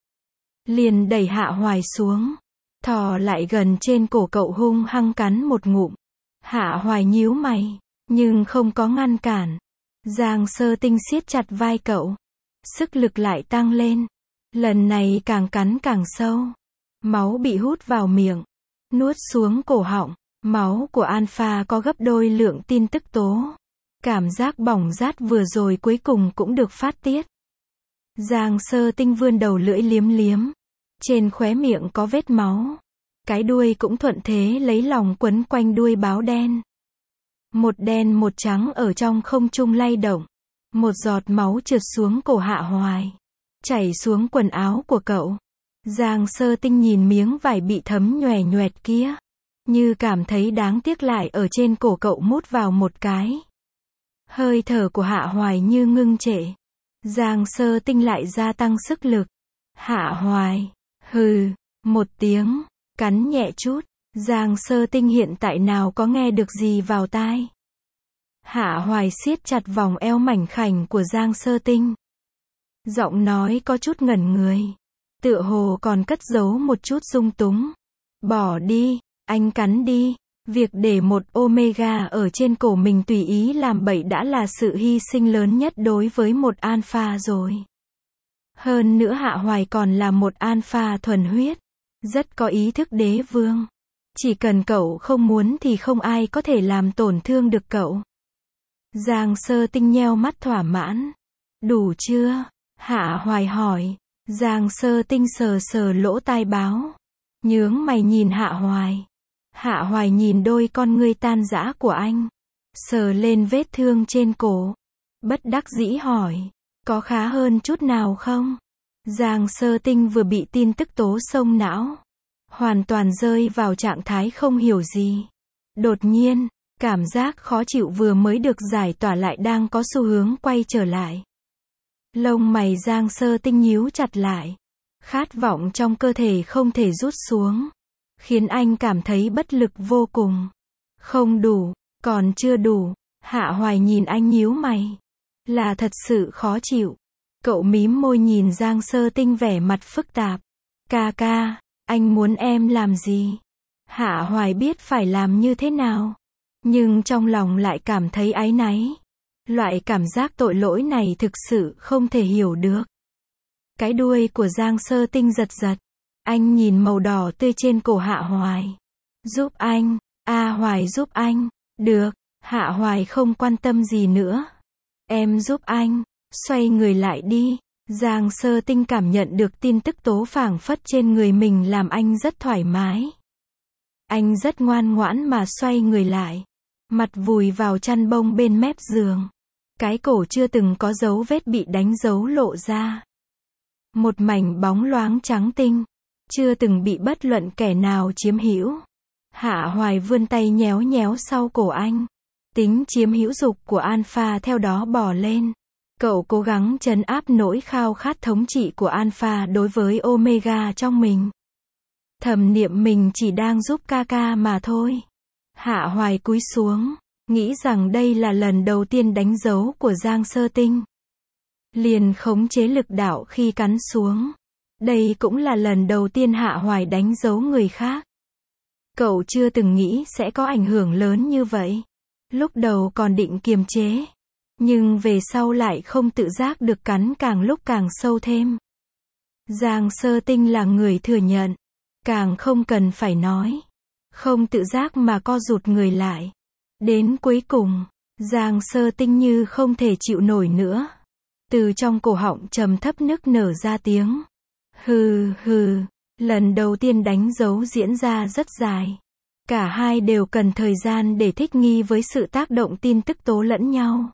Liền đẩy Hạ Hoài xuống. Thò lại gần trên cổ cậu hung hăng cắn một ngụm. Hạ Hoài nhíu mày. Nhưng không có ngăn cản. Giang Sơ Tinh siết chặt vai cậu. Sức lực lại tăng lên. Lần này càng cắn càng sâu. Máu bị hút vào miệng. Nuốt xuống cổ họng. Máu của Alpha có gấp đôi lượng tin tức tố. Cảm giác bỏng rát vừa rồi cuối cùng cũng được phát tiết. Giang Sơ Tinh vươn đầu lưỡi liếm liếm. Trên khóe miệng có vết máu. Cái đuôi cũng thuận thế lấy lòng quấn quanh đuôi báo đen. Một đen một trắng ở trong không trung lay động. Một giọt máu trượt xuống cổ Hạ Hoài. Chảy xuống quần áo của cậu. Giang Sơ Tinh nhìn miếng vải bị thấm nhòe nhoẹt kia, như cảm thấy đáng tiếc lại ở trên cổ cậu mút vào một cái. Hơi thở của Hạ Hoài như ngưng trệ. Giang Sơ Tinh lại gia tăng sức lực. Hạ Hoài, hừ, một tiếng, cắn nhẹ chút. Giang Sơ Tinh hiện tại nào có nghe được gì vào tai. Hạ Hoài siết chặt vòng eo mảnh khảnh của Giang Sơ Tinh. Giọng nói có chút ngẩn người. Tựa hồ còn cất giấu một chút dung túng. Bỏ đi, anh cắn đi. Việc để một Omega ở trên cổ mình tùy ý làm bậy đã là sự hy sinh lớn nhất đối với một alpha rồi. Hơn nữa Hạ Hoài còn là một alpha thuần huyết. Rất có ý thức đế vương. Chỉ cần cậu không muốn thì không ai có thể làm tổn thương được cậu. Giang Sơ Tinh nheo mắt thỏa mãn. Đủ chưa? Hạ Hoài hỏi. Giang Sơ Tinh sờ sờ lỗ tai báo. Nhướng mày nhìn Hạ Hoài. Hạ Hoài nhìn đôi con ngươi tan rã của anh. Sờ lên vết thương trên cổ. Bất đắc dĩ hỏi. Có khá hơn chút nào không? Giang Sơ Tinh vừa bị tin tức tố xông não. Hoàn toàn rơi vào trạng thái không hiểu gì. Đột nhiên, cảm giác khó chịu vừa mới được giải tỏa lại đang có xu hướng quay trở lại. Lông mày Giang Sơ Tinh nhíu chặt lại. Khát vọng trong cơ thể không thể rút xuống. Khiến anh cảm thấy bất lực vô cùng. Không đủ, còn chưa đủ. Hạ Hoài nhìn anh nhíu mày. Là thật sự khó chịu. Cậu mím môi nhìn Giang Sơ Tinh vẻ mặt phức tạp. Ca ca, anh muốn em làm gì? Hạ Hoài biết phải làm như thế nào. Nhưng trong lòng lại cảm thấy áy náy. Loại cảm giác tội lỗi này thực sự không thể hiểu được. Cái đuôi của Giang Sơ Tinh giật giật. Anh nhìn màu đỏ tươi trên cổ Hạ Hoài. Giúp anh, Hoài giúp anh. Được, Hạ Hoài không quan tâm gì nữa. Em giúp anh, xoay người lại đi. Giang Sơ Tinh cảm nhận được tin tức tố phảng phất trên người mình làm anh rất thoải mái. Anh rất ngoan ngoãn mà xoay người lại. Mặt vùi vào chăn bông bên mép giường. Cái cổ chưa từng có dấu vết bị đánh dấu lộ ra. Một mảnh bóng loáng trắng tinh. Chưa từng bị bất luận kẻ nào chiếm hữu. Hạ Hoài vươn tay nhéo nhéo sau cổ anh. Tính chiếm hữu dục của Alpha theo đó bò lên. Cậu cố gắng trấn áp nỗi khao khát thống trị của Alpha đối với Omega trong mình. Thầm niệm mình chỉ đang giúp ca ca mà thôi. Hạ Hoài cúi xuống, nghĩ rằng đây là lần đầu tiên đánh dấu của Giang Sơ Tinh. Liền khống chế lực đạo khi cắn xuống. Đây cũng là lần đầu tiên Hạ Hoài đánh dấu người khác. Cậu chưa từng nghĩ sẽ có ảnh hưởng lớn như vậy. Lúc đầu còn định kiềm chế. Nhưng về sau lại không tự giác được cắn càng lúc càng sâu thêm. Giang Sơ Tinh là người thừa nhận. Càng không cần phải nói. Không tự giác mà co rụt người lại. Đến cuối cùng, Giang Sơ Tinh như không thể chịu nổi nữa. Từ trong cổ họng trầm thấp nức nở ra tiếng. Hừ hừ, lần đầu tiên đánh dấu diễn ra rất dài. Cả hai đều cần thời gian để thích nghi với sự tác động tin tức tố lẫn nhau.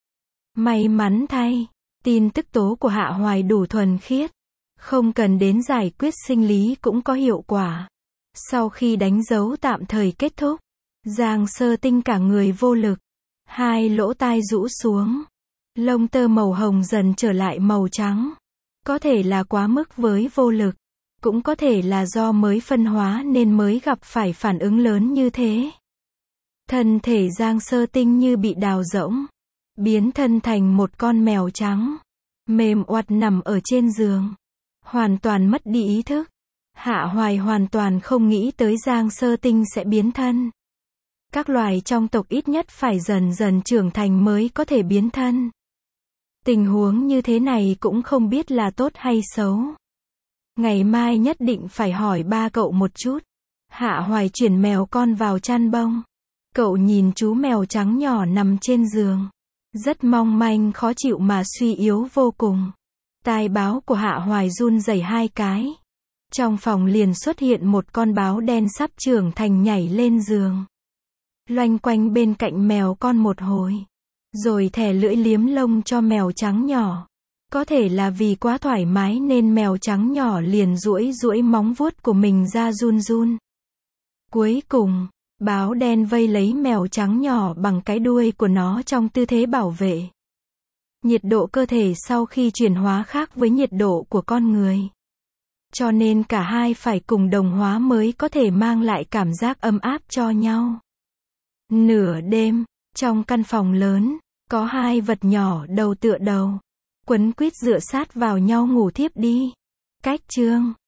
May mắn thay, tin tức tố của Hạ Hoài đủ thuần khiết. Không cần đến giải quyết sinh lý cũng có hiệu quả. Sau khi đánh dấu tạm thời kết thúc, Giang Sơ Tinh cả người vô lực. Hai lỗ tai rũ xuống. Lông tơ màu hồng dần trở lại màu trắng. Có thể là quá mức với vô lực. Cũng có thể là do mới phân hóa nên mới gặp phải phản ứng lớn như thế. Thân thể Giang Sơ Tinh như bị đào rỗng. Biến thân thành một con mèo trắng. Mềm oặt nằm ở trên giường. Hoàn toàn mất đi ý thức. Hạ Hoài hoàn toàn không nghĩ tới Giang Sơ Tinh sẽ biến thân. Các loài trong tộc ít nhất phải dần dần trưởng thành mới có thể biến thân. Tình huống như thế này cũng không biết là tốt hay xấu. Ngày mai nhất định phải hỏi ba cậu một chút. Hạ Hoài chuyển mèo con vào chăn bông. Cậu nhìn chú mèo trắng nhỏ nằm trên giường. Rất mong manh khó chịu mà suy yếu vô cùng. Tai báo của Hạ Hoài run rẩy hai cái. Trong phòng liền xuất hiện một con báo đen sắp trưởng thành nhảy lên giường. Loanh quanh bên cạnh mèo con một hồi. Rồi thè lưỡi liếm lông cho mèo trắng nhỏ. Có thể là vì quá thoải mái nên mèo trắng nhỏ liền duỗi duỗi móng vuốt của mình ra run run. Cuối cùng, báo đen vây lấy mèo trắng nhỏ bằng cái đuôi của nó trong tư thế bảo vệ. Nhiệt độ cơ thể sau khi chuyển hóa khác với nhiệt độ của con người. Cho nên cả hai phải cùng đồng hóa mới có thể mang lại cảm giác ấm áp cho nhau. Nửa đêm, trong căn phòng lớn, có hai vật nhỏ đầu tựa đầu, quấn quýt dựa sát vào nhau ngủ thiếp đi. Cách chương